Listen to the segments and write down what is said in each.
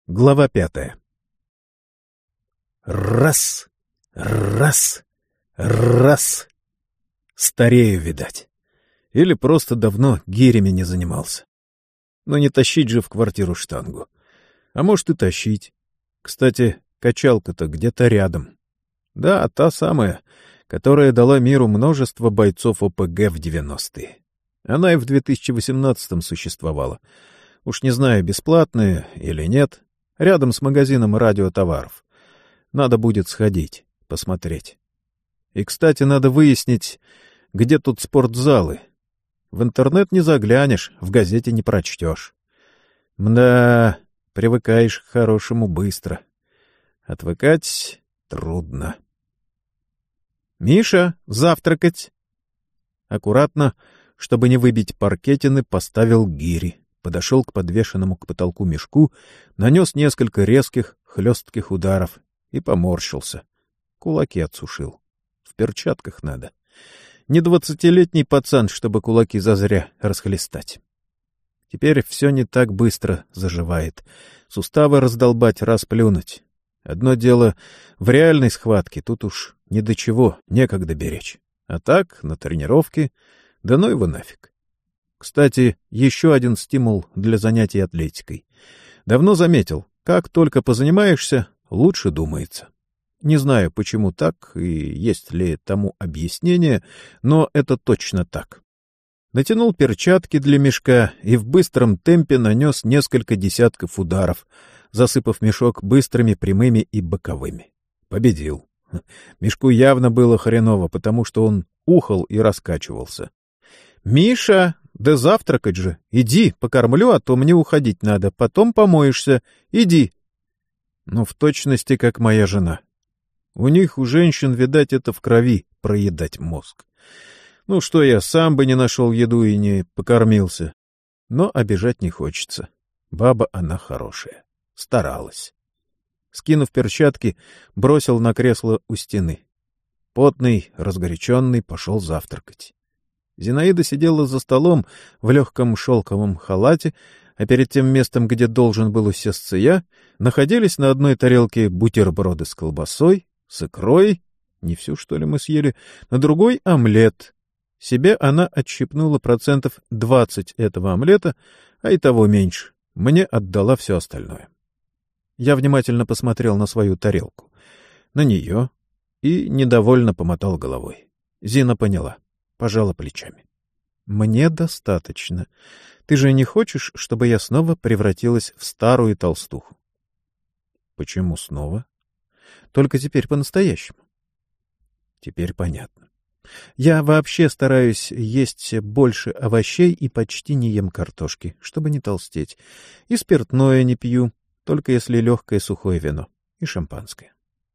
Глава 5. Раз, раз, раз. Старею, видать. Или просто давно гирями не занимался. Но не тащить же в квартиру штангу. А может и тащить. Кстати, качалка-то где-то рядом. Да, та самая, которая дала миру множество бойцов ОПГ в 90-е. Она и в 2018-м существовала. Уж не знаю, бесплатная или нет. Рядом с магазином радиотоваров. Надо будет сходить, посмотреть. И, кстати, надо выяснить, где тут спортзалы. В интернет не заглянешь, в газете не прочтешь. Мда, привыкаешь к хорошему быстро. Отвыкать трудно. «Миша, завтракать!» Аккуратно, чтобы не выбить паркетины, поставил гири. Подошел к подвешенному к потолку мешку, нанес несколько резких, хлестких ударов и поморщился. Кулаки отсушил. В перчатках надо. Не 20-летний пацан, чтобы кулаки зазря расхлестать. Теперь все не так быстро заживает. Суставы раздолбать, расплюнуть. Одно дело в реальной схватке, тут уж ни до чего, некогда беречь. А так, на тренировке, да ну его нафиг. Кстати, еще один стимул для занятий атлетикой. Давно заметил, как только позанимаешься, лучше думается. Не знаю, почему так и есть ли тому объяснение, но это точно так. Натянул перчатки для мешка и в быстром темпе нанес несколько десятков ударов, засыпав мешок быстрыми прямыми и боковыми. Победил. Мешку явно было хреново, потому что он ухал и раскачивался. «Миша, да завтракать же! Иди, покормлю, а то мне уходить надо, потом помоешься. Иди!» Ну, в точности, как моя жена. У них, у женщин, видать, это в крови — проедать мозг. Ну, что я сам бы не нашел еду и не покормился. Но обижать не хочется. Баба она хорошая. Старалась. Скинув перчатки, бросил на кресло у стены. Потный, разгоряченный, пошел завтракать. Зинаида сидела за столом в легком шелковом халате, а перед тем местом, где должен был усесться я, находились на одной тарелке бутерброды с колбасой, с икрой, не всю, что ли, мы съели, на другой — омлет. Себе она отщипнула 20% этого омлета, а и того меньше. Мне отдала все остальное. Я внимательно посмотрел на свою тарелку, на нее и недовольно помотал головой. Зина поняла. Пожала плечами. «Мне достаточно. Ты же не хочешь, чтобы я снова превратилась в старую толстуху?» «Почему снова?» «Только теперь по-настоящему». «Теперь понятно. Я вообще стараюсь есть больше овощей и почти не ем картошки, чтобы не толстеть. И спиртное не пью, только если легкое сухое вино и шампанское».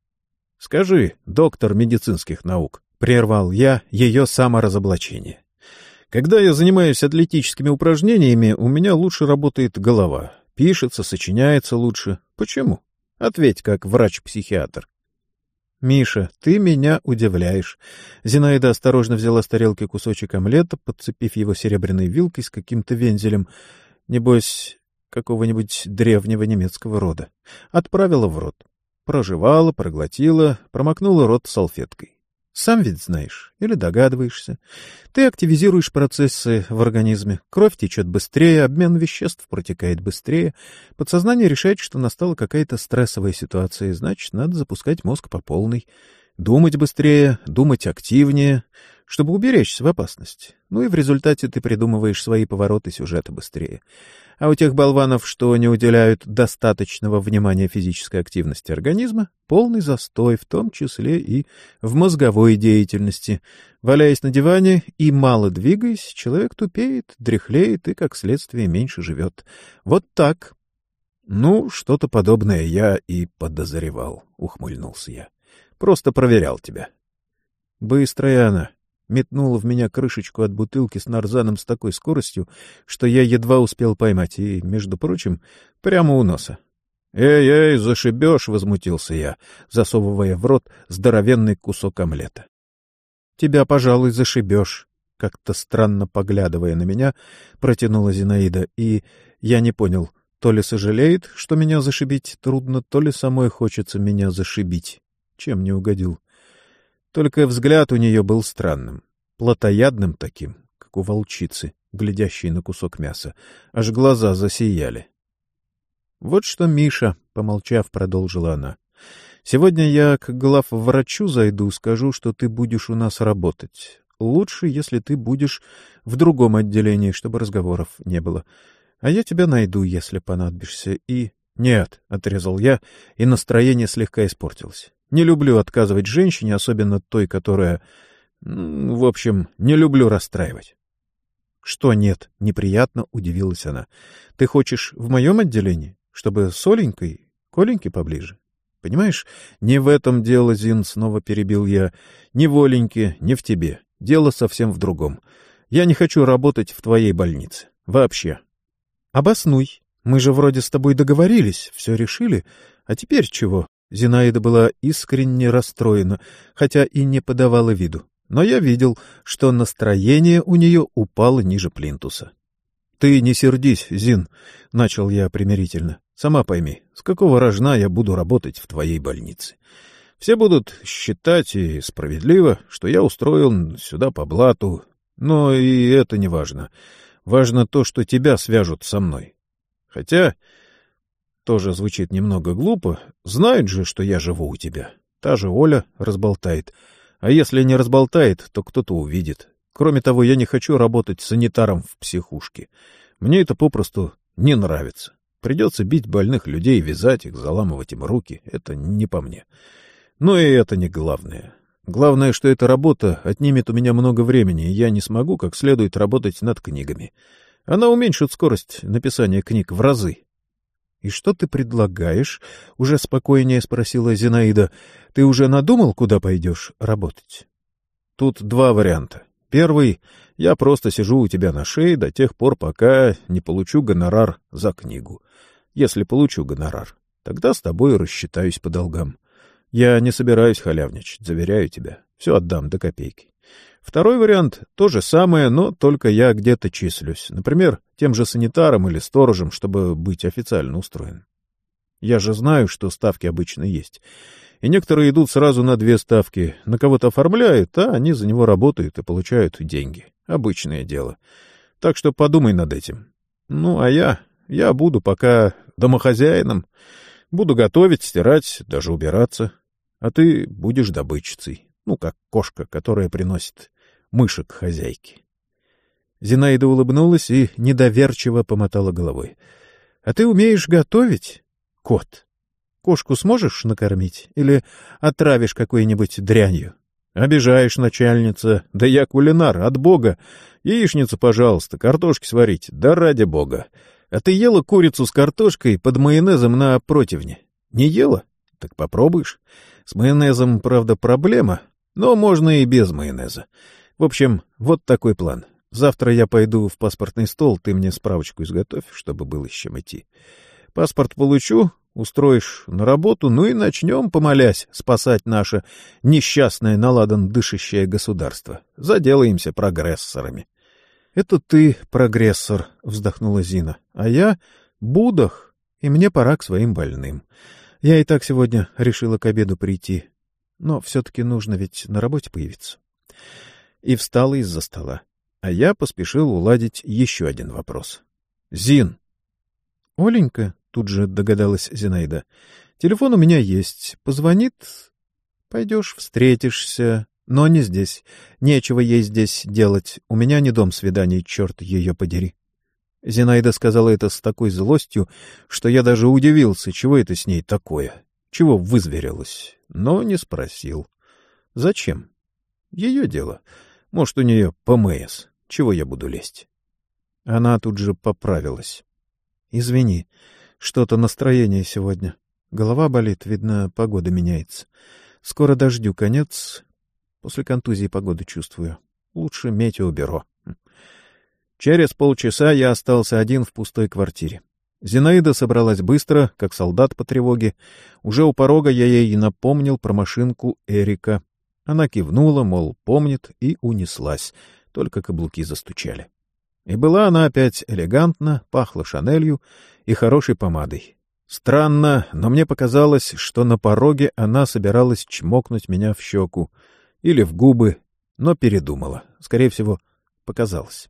«Скажи, доктор медицинских наук», — прервал я ее саморазоблачение. «Когда я занимаюсь атлетическими упражнениями, у меня лучше работает голова. Пишется, сочиняется лучше. Почему? Ответь, как врач-психиатр». «Миша, ты меня удивляешь». Зинаида осторожно взяла с тарелки кусочек омлета, подцепив его серебряной вилкой с каким-то вензелем, небось, какого-нибудь древнего немецкого рода. Отправила в рот. Прожевала, проглотила, промокнула рот салфеткой. Сам ведь знаешь или догадываешься. Ты активизируешь процессы в организме, кровь течет быстрее, обмен веществ протекает быстрее, подсознание решает, что настала какая-то стрессовая ситуация, значит, надо запускать мозг по полной, думать быстрее, думать активнее, чтобы уберечься в опасность. Ну и в результате ты придумываешь свои повороты сюжета быстрее. А у тех болванов, что не уделяют достаточного внимания физической активности организма, полный застой, в том числе и в мозговой деятельности. Валяясь на диване и мало двигаясь, человек тупеет, дряхлеет и, как следствие, меньше живет. Вот так. — Ну, что-то подобное я и подозревал, — ухмыльнулся я. — Просто проверял тебя. — Быстрая она. Метнула в меня крышечку от бутылки с нарзаном с такой скоростью, что я едва успел поймать, и, между прочим, прямо у носа. «Эй, зашибешь!» — возмутился я, засовывая в рот здоровенный кусок омлета. «Тебя, пожалуй, зашибешь», — как-то странно поглядывая на меня, протянула Зинаида, и я не понял, то ли сожалеет, что меня зашибить трудно, то ли самой хочется меня зашибить. Чем не угодил. Только взгляд у нее был странным, плотоядным таким, как у волчицы, глядящей на кусок мяса. Аж глаза засияли. — Вот что, Миша, — помолчав, продолжила она, — сегодня я к главврачу зайду, скажу, что ты будешь у нас работать. Лучше, если ты будешь в другом отделении, чтобы разговоров не было. А я тебя найду, если понадобишься, и... — Нет, — отрезал я, и настроение слегка испортилось. Не люблю отказывать женщине, особенно той, которая... В общем, не люблю расстраивать. — Что нет? — неприятно удивилась она. — Ты хочешь в моем отделении? Чтобы с Оленькой, к Оленьке поближе? Понимаешь, не в этом дело, Зин, — снова перебил я. Ни в Оленьке, ни в тебе. Дело совсем в другом. Я не хочу работать в твоей больнице. Вообще. — Обоснуй. Мы же вроде с тобой договорились, все решили. А теперь чего? Зинаида была искренне расстроена, хотя и не подавала виду. Но я видел, что настроение у нее упало ниже плинтуса. — Ты не сердись, Зин, — начал я примирительно. — Сама пойми, с какого рожна я буду работать в твоей больнице? Все будут считать, и справедливо, что я устроил сюда по блату. Но и это не важно. Важно то, что тебя свяжут со мной. Хотя... Тоже звучит немного глупо. Знают же, что я живу у тебя. Та же Оля разболтает. А если не разболтает, то кто-то увидит. Кроме того, я не хочу работать санитаром в психушке. Мне это попросту не нравится. Придется бить больных людей, вязать их, заламывать им руки. Это не по мне. Но и это не главное. Главное, что эта работа отнимет у меня много времени, и я не смогу как следует работать над книгами. Она уменьшит скорость написания книг в разы. — И что ты предлагаешь? — уже спокойнее спросила Зинаида. — Ты уже надумал, куда пойдешь работать? — Тут два варианта. Первый — я просто сижу у тебя на шее до тех пор, пока не получу гонорар за книгу. Если получу гонорар, тогда с тобой рассчитаюсь по долгам. Я не собираюсь халявничать, заверяю тебя. Все отдам до копейки. Второй вариант — то же самое, но только я где-то числюсь. Например, тем же санитаром или сторожем, чтобы быть официально устроен. Я же знаю, что ставки обычно есть. И некоторые идут сразу на 2 ставки. На кого-то оформляют, а они за него работают и получают деньги. Обычное дело. Так что подумай над этим. Ну, а я буду пока домохозяином. Буду готовить, стирать, даже убираться. А ты будешь добытчицей. Ну, как кошка, которая приносит мышек хозяйке. Зинаида улыбнулась и недоверчиво помотала головой. — А ты умеешь готовить, кот? Кошку сможешь накормить? Или отравишь какой-нибудь дрянью? Обижаешь, начальница. Да я кулинар, от бога. Яичницу, пожалуйста, картошки сварить. Да ради бога. А ты ела курицу с картошкой под майонезом на противне? Не ела? Так попробуешь. С майонезом, правда, проблема, но можно и без майонеза. В общем, вот такой план. Завтра я пойду в паспортный стол, ты мне справочку изготовь, чтобы было с чем идти. Паспорт получу, устроишь на работу, ну и начнем, помолясь, спасать наше несчастное, наладан дышащее государство. Заделаемся прогрессорами. — Это ты прогрессор, — вздохнула Зина, — а я будах, и мне пора к своим больным. Я и так сегодня решила к обеду прийти, но все-таки нужно ведь на работе появиться. И встала из-за стола. А я поспешил уладить еще один вопрос. — Зин! — Оленька, — тут же догадалась Зинаида, — телефон у меня есть. Позвонит, пойдешь, встретишься, но не здесь. Нечего ей здесь делать. У меня не дом свиданий, черт ее подери. Зинаида сказала это с такой злостью, что я даже удивился, чего это с ней такое, чего вызверилась, но не спросил. Зачем? Ее дело. Может, у нее ПМС. Чего я буду лезть? Она тут же поправилась. Извини, что-то настроение сегодня. Голова болит, видно, погода меняется. Скоро дождю конец. После контузии погоды чувствую. Лучше метеобюро. Через полчаса я остался один в пустой квартире. Зинаида собралась быстро, как солдат по тревоге. Уже у порога я ей напомнил про машинку Эрика. Она кивнула, мол, помнит, и унеслась. Только каблуки застучали. И была она опять элегантна, пахла шанелью и хорошей помадой. Странно, но мне показалось, что на пороге она собиралась чмокнуть меня в щеку или в губы, но передумала. Скорее всего, показалось.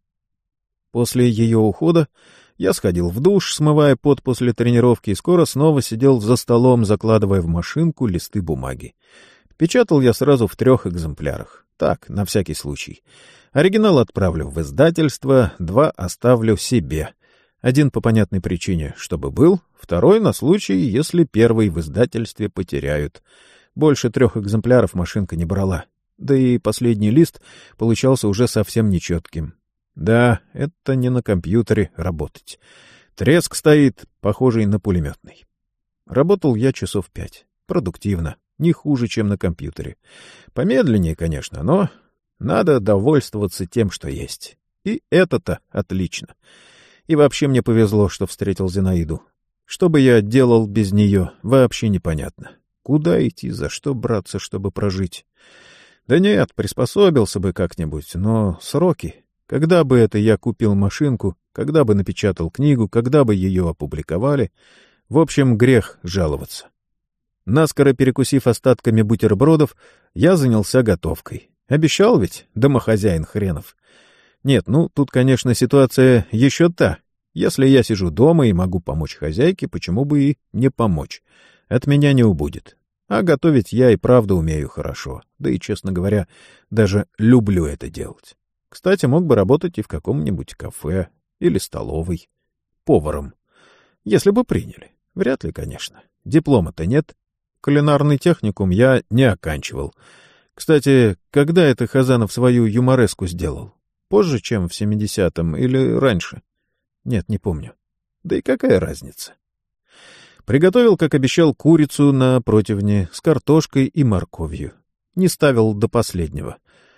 После ее ухода я сходил в душ, смывая пот после тренировки, и скоро снова сидел за столом, закладывая в машинку листы бумаги. Печатал я сразу в 3 экземплярах. Так, на всякий случай. Оригинал отправлю в издательство, 2 оставлю себе. 1 по понятной причине, чтобы был, 2 на случай, если 1 в издательстве потеряют. Больше 3 экземпляров машинка не брала. Да и последний лист получался уже совсем нечетким. Да, это не на компьютере работать. Треск стоит, похожий на пулеметный. Работал я часов 5. Продуктивно. Не хуже, чем на компьютере. Помедленнее, конечно, но надо довольствоваться тем, что есть. И это-то отлично. И вообще мне повезло, что встретил Зинаиду. Что бы я делал без нее, вообще непонятно. Куда идти, за что браться, чтобы прожить? Да нет, приспособился бы как-нибудь, но сроки... Когда бы это я купил машинку, когда бы напечатал книгу, когда бы ее опубликовали? В общем, грех жаловаться. Наскоро перекусив остатками бутербродов, я занялся готовкой. Обещал ведь, домохозяин хренов. Нет, ну, тут, конечно, ситуация еще та. Если я сижу дома и могу помочь хозяйке, почему бы и не помочь? От меня не убудет. А готовить я и правда умею хорошо. Да и, честно говоря, даже люблю это делать. Кстати, мог бы работать и в каком-нибудь кафе или столовой. Поваром. Если бы приняли. Вряд ли, конечно. Диплома-то нет. Кулинарный техникум я не оканчивал. Кстати, когда это Хазанов свою юмореску сделал? Позже, чем в 70-м или раньше? Нет, не помню. Да и какая разница? Приготовил, как обещал, курицу на противне с картошкой и морковью. Не ставил до последнего.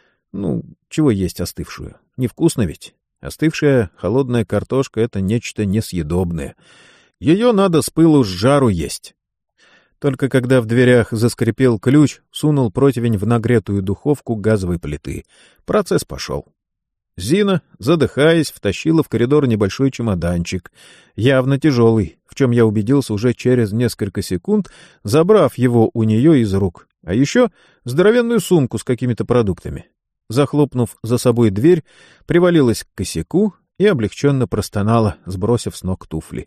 Ну, чего есть остывшую? Невкусно ведь. Остывшая холодная картошка — это нечто несъедобное. Ее надо с пылу с жару есть. Только когда в дверях заскрипел ключ, сунул противень в нагретую духовку газовой плиты. Процесс пошел. Зина, задыхаясь, втащила в коридор небольшой чемоданчик, явно тяжелый, в чем я убедился уже через несколько секунд, забрав его у нее из рук, а еще здоровенную сумку с какими-то продуктами. Захлопнув за собой дверь, привалилась к косяку и облегченно простонала, сбросив с ног туфли.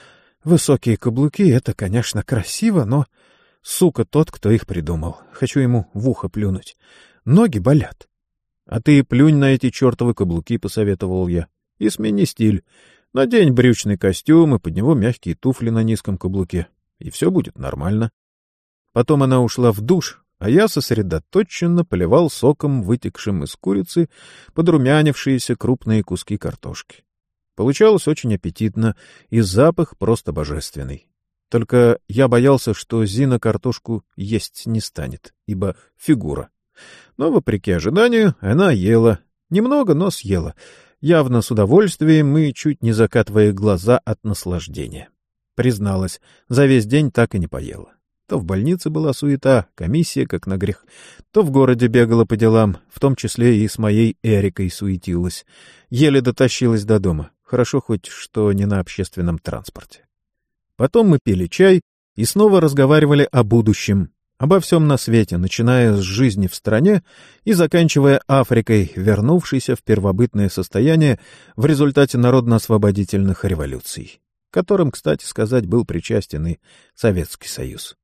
Высокие каблуки — это, конечно, красиво, но... Сука тот, кто их придумал. Хочу ему в ухо плюнуть. Ноги болят. — А ты плюнь на эти чертовы каблуки, — посоветовал я. — И смени стиль. Надень брючный костюм и под него мягкие туфли на низком каблуке. И все будет нормально. Потом она ушла в душ, а я сосредоточенно поливал соком, вытекшим из курицы, подрумянившиеся крупные куски картошки. Получалось очень аппетитно, и запах просто божественный. Только я боялся, что Зина картошку есть не станет, ибо фигура. Но, вопреки ожиданию, она ела. Немного, но съела. Явно с удовольствием и чуть не закатывая глаза от наслаждения. Призналась, за весь день так и не поела. То в больнице была суета, комиссия, как на грех, то в городе бегала по делам, в том числе и с моей Эрикой суетилась. Еле дотащилась до дома. Хорошо хоть, что не на общественном транспорте. Потом мы пили чай и снова разговаривали о будущем, обо всем на свете, начиная с жизни в стране и заканчивая Африкой, вернувшейся в первобытное состояние в результате народно-освободительных революций, к которым, кстати сказать, был причастен и Советский Союз.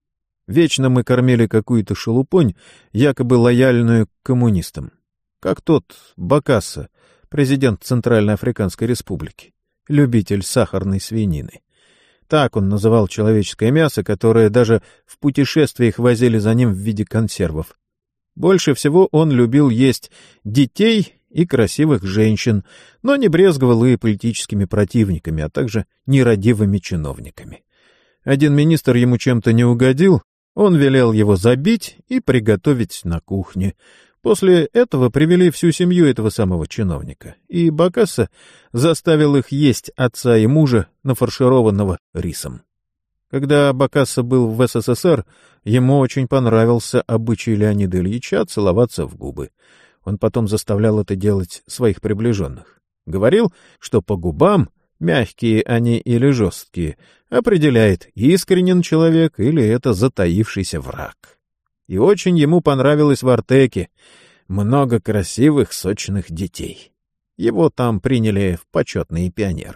Вечно мы кормили какую-то шелупонь, якобы лояльную к коммунистам. Как тот Бокассо, президент Центральноафриканской Республики, любитель сахарной свинины. Так он называл человеческое мясо, которое даже в путешествиях возили за ним в виде консервов. Больше всего он любил есть детей и красивых женщин, но не брезговал и политическими противниками, а также нерадивыми чиновниками. Один министр ему чем-то не угодил, он велел его забить и приготовить на кухне. После этого привели всю семью этого самого чиновника, и Бокассо заставил их есть отца и мужа, нафаршированного рисом. Когда Бокассо был в СССР, ему очень понравился обычай Леонида Ильича целоваться в губы. Он потом заставлял это делать своих приближенных. Говорил, что по губам, мягкие они или жесткие, определяет, искренен человек или это затаившийся враг. И очень ему понравилось в Артеке. Много красивых, сочных детей. Его там приняли в почетные пионеры.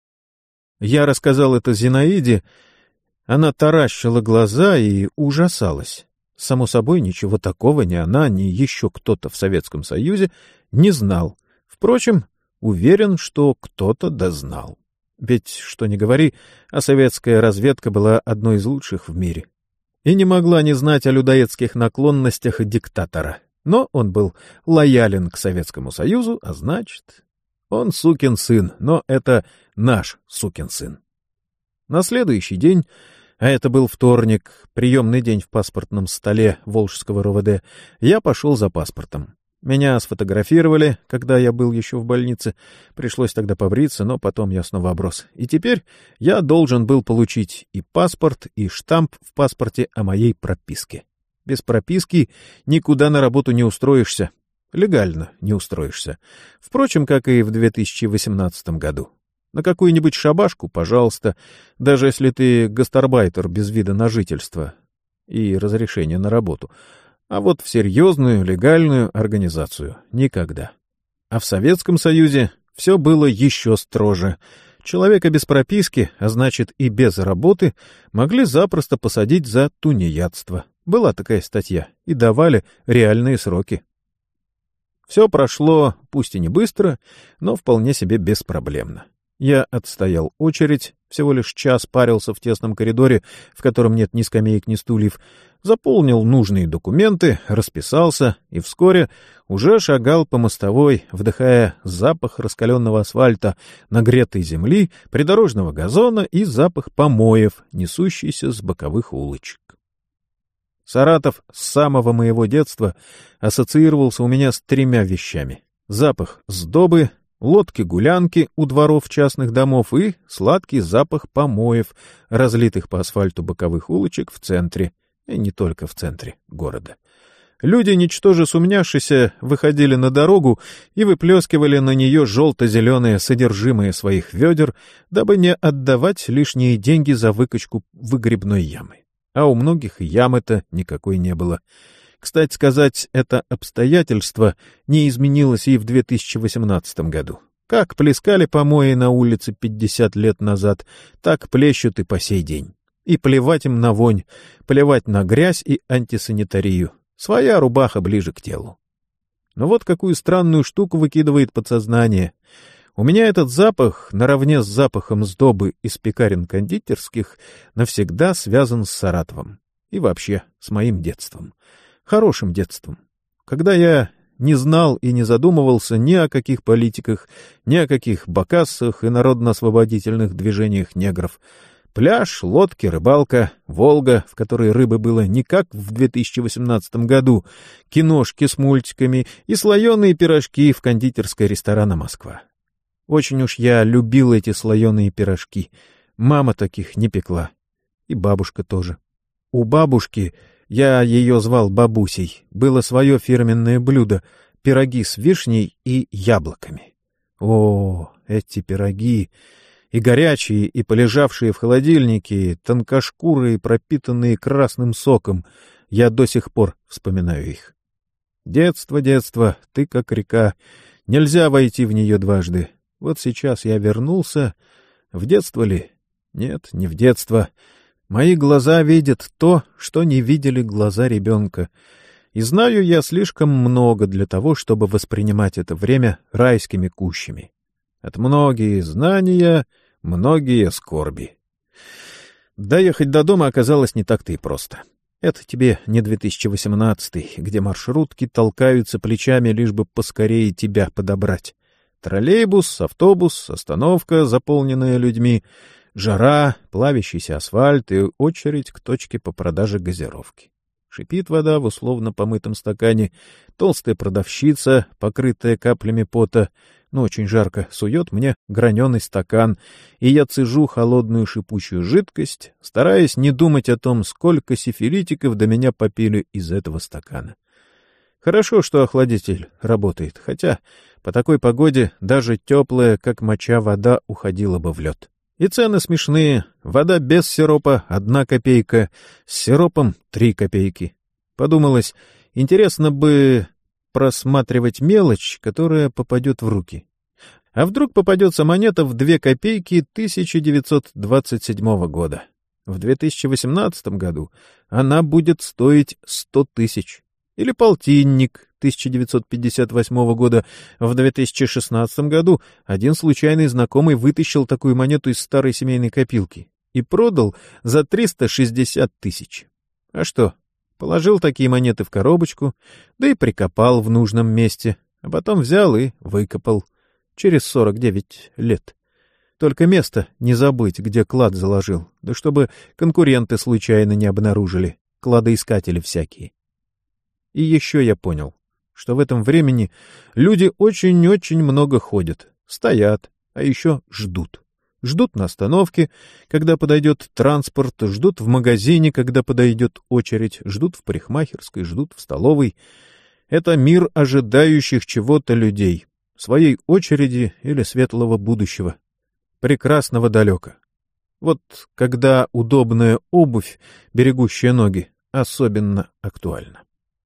Я рассказал это Зинаиде. Она таращила глаза и ужасалась. Само собой, ничего такого ни она, ни еще кто-то в Советском Союзе не знал. Впрочем, уверен, что кто-то дознал. Ведь, что ни говори, а советская разведка была одной из лучших в мире. И не могла не знать о людоедских наклонностях диктатора. Но он был лоялен к Советскому Союзу, а значит, он сукин сын, но это наш сукин сын. На следующий день, а это был вторник, приемный день в паспортном столе Волжского РОВД, я пошел за паспортом. Меня сфотографировали, когда я был еще в больнице. Пришлось тогда побриться, но потом я снова оброс. И теперь я должен был получить и паспорт, и штамп в паспорте о моей прописке. Без прописки никуда на работу не устроишься. Легально не устроишься. Впрочем, как и в 2018 году. На какую-нибудь шабашку, пожалуйста, даже если ты гастарбайтер без вида на жительство и разрешения на работу. А вот в серьезную, легальную организацию никогда. А в Советском Союзе все было еще строже. Человека без прописки, а значит и без работы, могли запросто посадить за тунеядство. Была такая статья, и давали реальные сроки. Все прошло, пусть и не быстро, но вполне себе беспроблемно. Я отстоял очередь, всего лишь час парился в тесном коридоре, в котором нет ни скамеек, ни стульев, заполнил нужные документы, расписался и вскоре уже шагал по мостовой, вдыхая запах раскаленного асфальта, нагретой земли, придорожного газона и запах помоев, несущийся с боковых улочек. Саратов с самого моего детства ассоциировался у меня с 3 вещами: запах сдобы, лодки-гулянки у дворов частных домов и сладкий запах помоев, разлитых по асфальту боковых улочек в центре, и не только в центре города. Люди, ничтоже сумняшися, выходили на дорогу и выплескивали на нее желто-зеленое содержимое своих ведер, дабы не отдавать лишние деньги за выкачку выгребной ямы. А у многих ямы-то никакой не было. Кстати сказать, это обстоятельство не изменилось и в 2018 году. Как плескали помои на улице 50 лет назад, так плещут и по сей день. И плевать им на вонь, плевать на грязь и антисанитарию. Своя рубаха ближе к телу. Но вот какую странную штуку выкидывает подсознание. У меня этот запах, наравне с запахом сдобы из пекарен кондитерских, навсегда связан с Саратовом. И вообще с моим детством. Хорошим детством. Когда я не знал и не задумывался ни о каких политиках, ни о каких бакассах и народно-освободительных движениях негров. Пляж, лодки, рыбалка, Волга, в которой рыбы было не как в 2018 году, киношки с мультиками и слоеные пирожки в кондитерской ресторана «Москва». Очень уж я любил эти слоеные пирожки. Мама таких не пекла. И бабушка тоже. У бабушки, я ее звал бабусей, было свое фирменное блюдо — пироги с вишней и яблоками. О, эти пироги! И горячие, и полежавшие в холодильнике, тонкошкурые, пропитанные красным соком. Я до сих пор вспоминаю их. Детство, детство, ты как река. Нельзя войти в нее дважды. Вот сейчас я вернулся. В детство ли? Нет, не в детство. Мои глаза видят то, что не видели глаза ребенка. И знаю я слишком много для того, чтобы воспринимать это время райскими кущами. От многие знания, многие скорби. Доехать до дома оказалось не так-то и просто. Это тебе не 2018, где маршрутки толкаются плечами, лишь бы поскорее тебя подобрать. Троллейбус, автобус, остановка, заполненная людьми, жара, плавящийся асфальт и очередь к точке по продаже газировки. Шипит вода в условно помытом стакане, толстая продавщица, покрытая каплями пота, но очень жарко, сует мне граненый стакан, и я цежу холодную шипучую жидкость, стараясь не думать о том, сколько сифилитиков до меня попили из этого стакана. Хорошо, что охладитель работает, хотя по такой погоде даже теплая, как моча, вода уходила бы в лед. И цены смешные. Вода без сиропа — 1 копейка, с сиропом — 3 копейки. Подумалось, интересно бы просматривать мелочь, которая попадет в руки. А вдруг попадется монета в 2 копейки 1927 года? В 2018 году она будет стоить 100 тысяч. Или полтинник 1958 года. В 2016 году один случайный знакомый вытащил такую монету из старой семейной копилки и продал за 360 тысяч. А что? Положил такие монеты в коробочку, да и прикопал в нужном месте, а потом взял и выкопал через 49 лет. Только место не забыть, где клад заложил, да чтобы конкуренты случайно не обнаружили, кладоискатели всякие. И еще я понял, что в этом времени люди очень-очень много ходят, стоят, а еще ждут. Ждут на остановке, когда подойдет транспорт, ждут в магазине, когда подойдет очередь, ждут в парикмахерской, ждут в столовой. Это мир ожидающих чего-то людей, своей очереди или светлого будущего, прекрасного далека. Вот когда удобная обувь, берегущая ноги, особенно актуальна.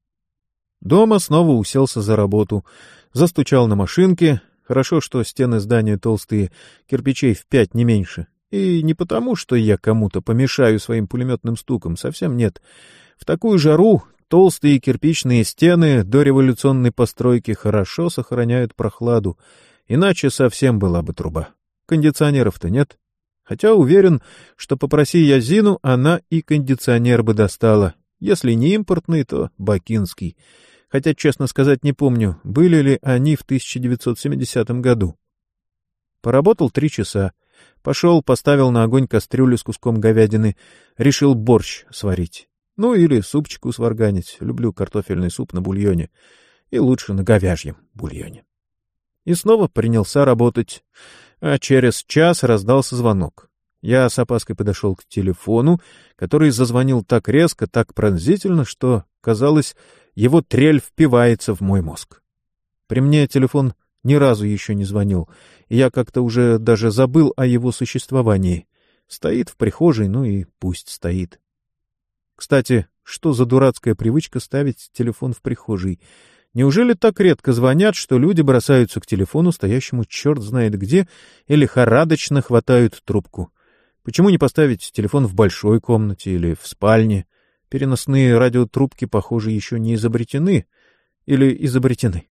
Дома снова уселся за работу, застучал на машинке. Хорошо, что стены здания толстые, кирпичей в 5 не меньше. И не потому, что я кому-то помешаю своим пулеметным стуком, совсем нет. В такую жару толстые кирпичные стены дореволюционной постройки хорошо сохраняют прохладу, иначе совсем была бы труба. Кондиционеров-то нет. Хотя уверен, что попроси я Зину, она и кондиционер бы достала. Если не импортный, то бакинский. Хотя, честно сказать, не помню, были ли они в 1970 году. Поработал 3 часа. Пошел, поставил на огонь кастрюлю с куском говядины, решил борщ сварить. Ну, или супчику сварганить. Люблю картофельный суп на бульоне. И лучше на говяжьем бульоне. И снова принялся работать. А через час раздался звонок. Я с опаской подошел к телефону, который зазвонил так резко, так пронзительно, что, казалось, его трель впивается в мой мозг. При мне телефон ни разу еще не звонил, и я как-то уже даже забыл о его существовании. Стоит в прихожей, ну и пусть стоит. Кстати, что за дурацкая привычка ставить телефон в прихожей? Неужели так редко звонят, что люди бросаются к телефону, стоящему черт знает где, и лихорадочно хватают трубку? Почему не поставить телефон в большой комнате или в спальне? Переносные радиотрубки, похоже, еще не изобретены. Или изобретены.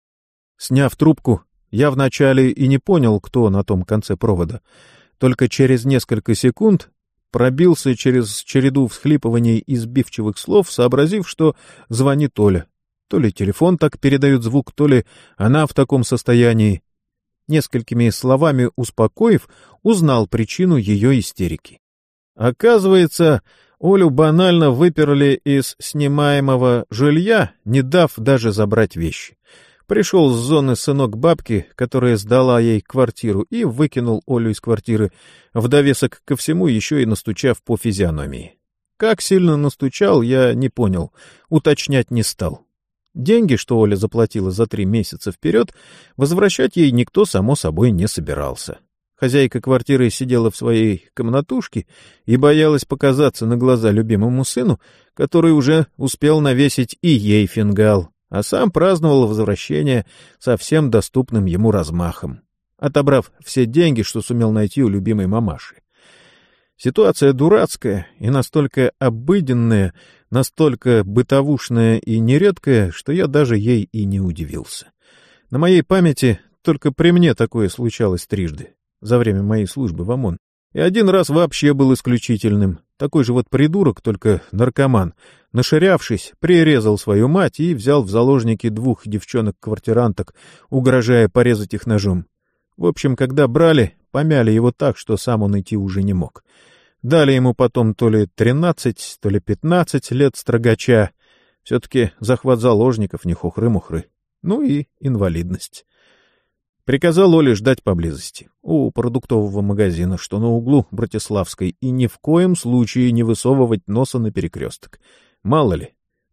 Сняв трубку, я вначале и не понял, кто на том конце провода. Только через несколько секунд пробился через череду всхлипываний и сбивчивых слов, сообразив, что звонит Оля. То ли телефон так передает звук, то ли она в таком состоянии. Несколькими словами успокоив, узнал причину ее истерики. Оказывается, Олю банально выперли из снимаемого жилья, не дав даже забрать вещи. Пришел с зоны сынок бабки, которая сдала ей квартиру, и выкинул Олю из квартиры, в довесок ко всему еще и настучав по физиономии. Как сильно настучал, я не понял, уточнять не стал. Деньги, что Оля заплатила за 3 месяца вперед, возвращать ей никто, само собой, не собирался. Хозяйка квартиры сидела в своей комнатушке и боялась показаться на глаза любимому сыну, который уже успел навесить и ей фингал, а сам праздновал возвращение со всем доступным ему размахом, отобрав все деньги, что сумел найти у любимой мамаши. Ситуация дурацкая и настолько обыденная, настолько бытовушная и нередкая, что я даже ей и не удивился. На моей памяти только при мне такое случалось 3 за время моей службы в ОМОН. И 1 раз вообще был исключительным. Такой же вот придурок, только наркоман, наширявшись, прирезал свою мать и взял в заложники 2 девчонок-квартиранток, угрожая порезать их ножом. В общем, когда брали, помяли его так, что сам он идти уже не мог. Дали ему потом то ли 13, то ли 15 лет строгача. Все-таки захват заложников не хухры-мухры. Ну и инвалидность. Приказал Оле ждать поблизости, у продуктового магазина, что на углу Братиславской, и ни в коем случае не высовывать носа на перекресток. Мало ли,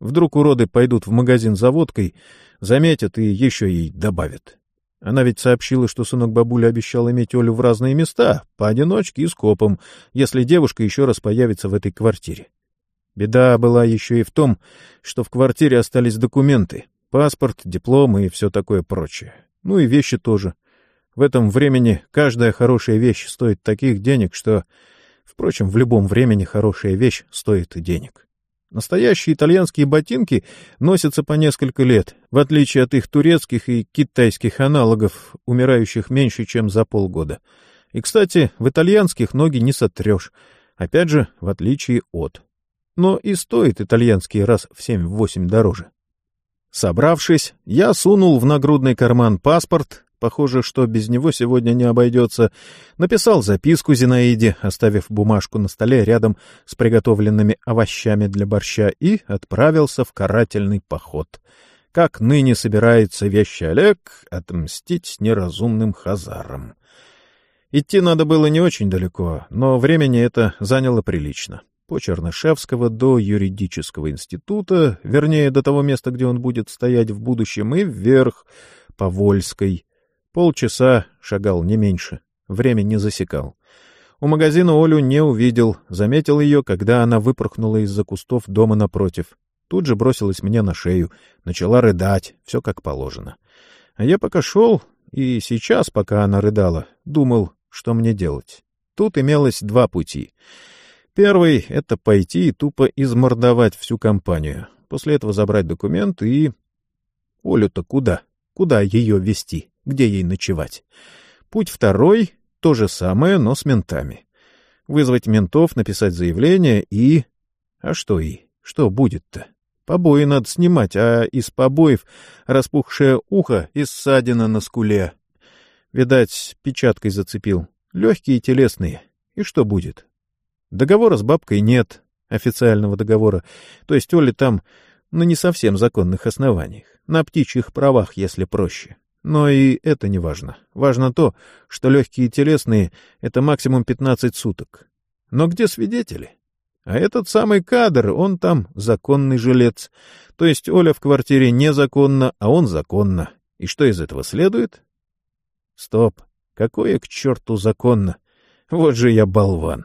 Вдруг уроды пойдут в магазин за водкой, заметят и еще ей добавят. Она ведь сообщила, что сынок бабули обещал иметь Олю в разные места, поодиночке и скопом, если девушка еще раз появится в этой квартире. Беда была еще и в том, что в квартире остались документы, паспорт, диплом и все такое прочее. Ну и вещи тоже. В этом времени каждая хорошая вещь стоит таких денег, что... Впрочем, в любом времени хорошая вещь стоит денег. Настоящие итальянские ботинки носятся по несколько лет, в отличие от их турецких и китайских аналогов, умирающих меньше, чем за полгода. И, кстати, в итальянских ноги не сотрешь, опять же, в отличие от. Но и стоит итальянские раз в 7-8 дороже. Собравшись, я сунул в нагрудный карман паспорт, похоже, что без него сегодня не обойдется, написал записку Зинаиде, оставив бумажку на столе рядом с приготовленными овощами для борща, и отправился в карательный поход. Как ныне собирается вещий Олег отмстить неразумным хазарам. Идти надо было не очень далеко, но времени это заняло прилично. По Чернышевского до юридического института, вернее, до того места, где он будет стоять в будущем, и вверх по Вольской. Полчаса шагал, не меньше. Время не засекал. У магазина Олю не увидел, заметил ее, когда она выпорхнула из-за кустов дома напротив. Тут же бросилась мне на шею, начала рыдать, все как положено. А я пока шел, и сейчас, пока она рыдала, думал, что мне делать. Тут имелось два пути. Первый — это пойти и тупо измордовать всю компанию. После этого забрать документы и... Олю-то куда? Куда ее везти? Где ей ночевать? Путь второй — то же самое, но с ментами. Вызвать ментов, написать заявление и... А что и? Что будет-то? Побои надо снимать, а из побоев распухшее ухо и ссадина на скуле. Видать, печаткой зацепил. Легкие и телесные. И что будет? Договора с бабкой нет, официального договора. То есть Оля там на не совсем законных основаниях, на птичьих правах, если проще. Но и это не важно. Важно то, что легкие и телесные — это максимум 15 суток. Но где свидетели? А этот самый кадр, он там законный жилец. То есть Оля в квартире незаконно, а он законно. И что из этого следует? Стоп. Какое к черту законно? Вот же я болван.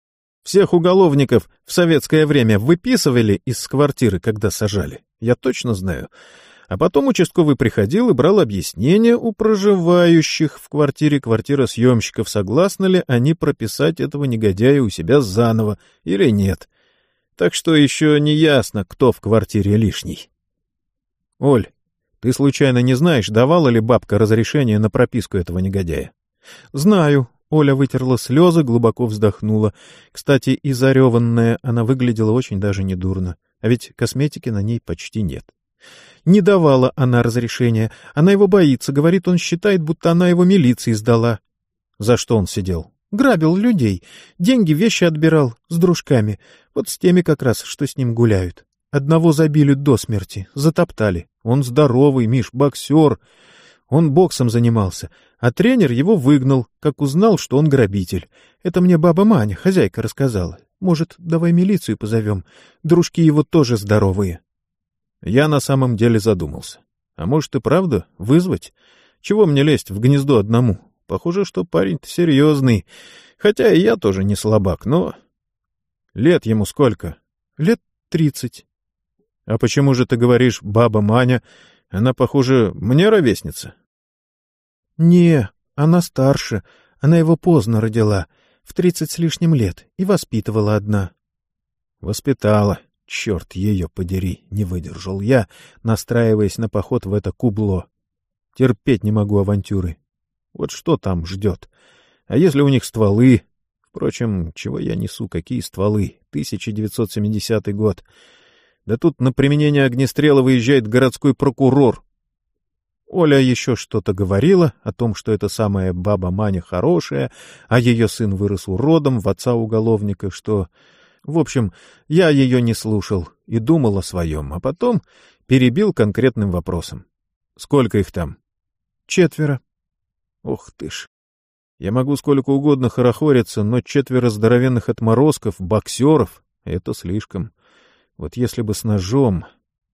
Всех уголовников в советское время выписывали из квартиры, когда сажали. Я точно знаю. А потом участковый приходил и брал объяснение у проживающих в квартире квартиросъемщиков, согласны ли они прописать этого негодяя у себя заново или нет. Так что еще не ясно, кто в квартире лишний. — Оль, ты случайно не знаешь, давала ли бабка разрешение на прописку этого негодяя? — Знаю. Оля вытерла слезы, глубоко вздохнула. Кстати, и зареванная она выглядела очень даже недурно, а ведь косметики на ней почти нет. Не давала она разрешения. Она его боится. Говорит, он считает, будто она его милиции сдала. За что он сидел? Грабил людей. Деньги, вещи отбирал с дружками. Вот с теми как раз, что с ним гуляют. Одного забили до смерти, затоптали. Он здоровый, Миш, боксер. Он боксом занимался, а тренер его выгнал, как узнал, что он грабитель. Это мне баба Маня, хозяйка, рассказала. Может, давай милицию позовем? Дружки его тоже здоровые. Я на самом деле задумался. А может и правда вызвать? Чего мне лезть в гнездо одному? Похоже, что парень-то серьезный. Хотя и я тоже не слабак, но... Лет ему сколько? Лет 30. А почему же ты говоришь «баба Маня»? Она, похоже, мне ровесница. Не, она старше. Она его поздно родила, в 30 с лишним лет, и воспитывала одна. Воспитала. Черт ее подери, не выдержал я, настраиваясь на поход в это кубло. Терпеть не могу авантюры. Вот что там ждет? А если у них стволы? Впрочем, чего я несу, какие стволы? 1970 год. Да тут на применение огнестрела выезжает городской прокурор. Оля еще что-то говорила о том, что эта самая баба Маня хорошая, а ее сын вырос уродом в отца уголовника, что... В общем, я ее не слушал и думал о своем, а потом перебил конкретным вопросом. Сколько их там? 4. Ох ты ж. Я могу сколько угодно хорохориться, но 4 здоровенных отморозков, боксеров — это слишком. Вот если бы с ножом...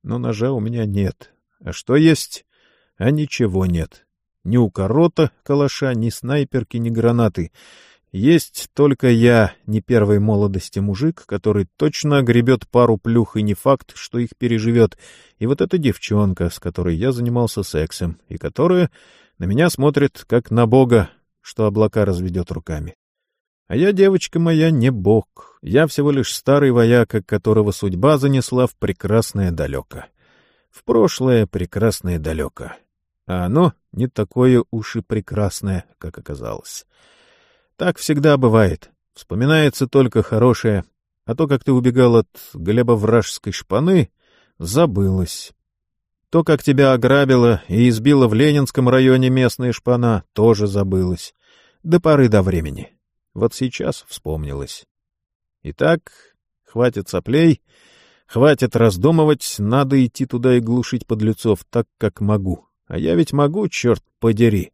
но ножа у меня нет. А что есть? А ничего нет. Ни укорота, калаша, ни снайперки, ни гранаты. Есть только я, не первой молодости мужик, который точно гребет пару плюх, и не факт, что их переживет, и вот эта девчонка, с которой я занимался сексом, и которая на меня смотрит, как на бога, что облака разведет руками. А я, девочка моя, не бог. Я всего лишь старый вояка, которого судьба занесла в прекрасное далеко. В прошлое прекрасное далеко. А оно не такое уж и прекрасное, как оказалось. Так всегда бывает. Вспоминается только хорошее. А то, как ты убегал от Глеба-Вражской шпаны, забылось. То, как тебя ограбила и избила в Ленинском районе местная шпана, тоже забылось. До поры до времени. Вот сейчас вспомнилось. Итак, хватит соплей, хватит раздумывать, надо идти туда и глушить подлецов так, как могу. А я ведь могу, черт подери.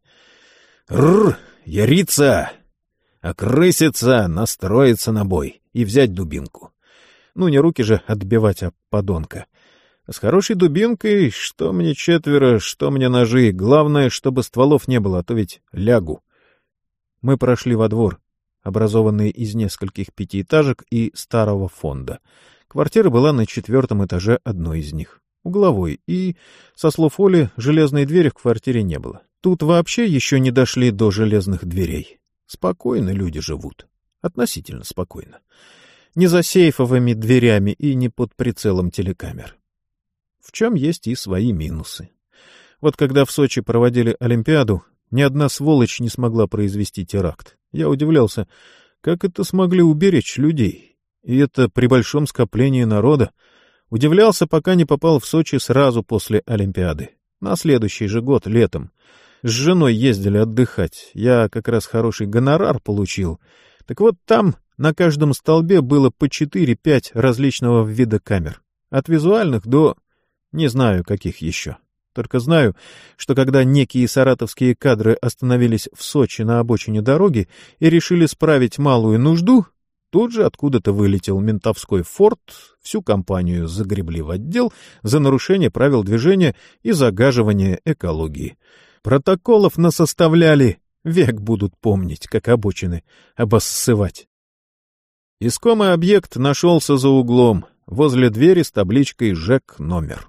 Рррр, ярица! Окрыситься, настроиться на бой и взять дубинку. Ну, не руки же отбивать, а подонка. А с хорошей дубинкой, что мне четверо, что мне ножи, главное, чтобы стволов не было, а то ведь лягу. Мы прошли во двор, образованный из нескольких пятиэтажек и старого фонда. Квартира была на 4-м этаже одной из них, угловой, и, со слов Оли, железной двери в квартире не было. Тут вообще еще не дошли до железных дверей. Спокойно люди живут. Относительно спокойно. Не за сейфовыми дверями и не под прицелом телекамер. В чем есть и свои минусы. Вот когда в Сочи проводили Олимпиаду, ни одна сволочь не смогла произвести теракт. Я удивлялся, как это смогли уберечь людей. И это при большом скоплении народа. Удивлялся, пока не попал в Сочи сразу после Олимпиады. На следующий же год, летом. С женой ездили отдыхать. Я как раз хороший гонорар получил. Так вот там на каждом столбе было по 4-5 различного вида камер. От визуальных до... не знаю, каких еще. Только знаю, что когда некие саратовские кадры остановились в Сочи на обочине дороги и решили справить малую нужду, тут же откуда-то вылетел ментовской форт, всю компанию загребли в отдел за нарушение правил движения и загаживание экологии. Протоколов насоставляли, век будут помнить, как обочины обоссывать. Искомый объект нашелся за углом, возле двери с табличкой «ЖЭК номер».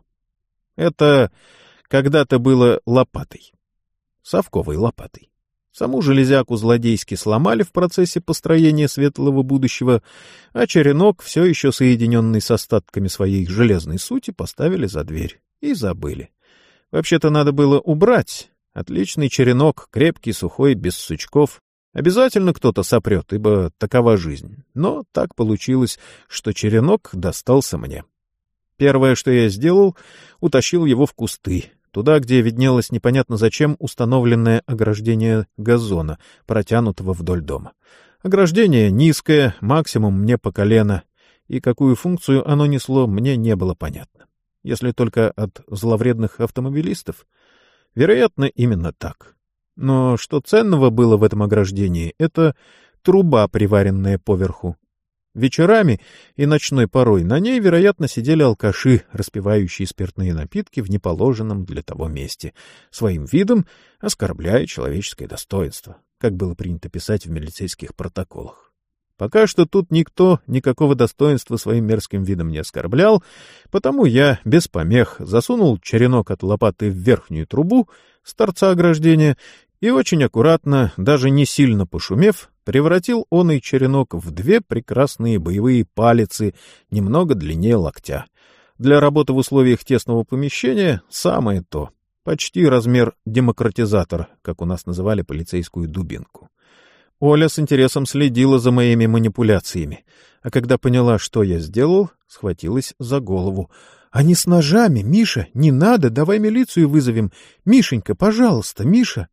Это когда-то было лопатой. Совковой лопатой. Саму железяку злодейски сломали в процессе построения светлого будущего, а черенок, все еще соединенный с остатками своей железной сути, поставили за дверь и забыли. Вообще-то надо было убрать. Отличный черенок, крепкий, сухой, без сучков. Обязательно кто-то сопрет, ибо такова жизнь. Но так получилось, что черенок достался мне. Первое, что я сделал, утащил его в кусты, туда, где виднелось непонятно зачем установленное ограждение газона, протянутого вдоль дома. Ограждение низкое, максимум мне по колено, и какую функцию оно несло, мне не было понятно. Если только от зловредных автомобилистов. Вероятно, именно так. Но что ценного было в этом ограждении, это труба, приваренная поверху. Вечерами и ночной порой на ней, вероятно, сидели алкаши, распивающие спиртные напитки в неположенном для того месте, своим видом оскорбляя человеческое достоинство, как было принято писать в милицейских протоколах. Пока что тут никто никакого достоинства своим мерзким видом не оскорблял, потому я без помех засунул черенок от лопаты в верхнюю трубу с торца ограждения и очень аккуратно, даже не сильно пошумев, превратил оный черенок в 2 прекрасные боевые палицы, немного длиннее локтя. Для работы в условиях тесного помещения самое то. Почти размер демократизатор, как у нас называли полицейскую дубинку. Оля с интересом следила за моими манипуляциями, а когда поняла, что я сделал, схватилась за голову. — А не с ножами, Миша, не надо, давай милицию вызовем. Мишенька, пожалуйста, Миша.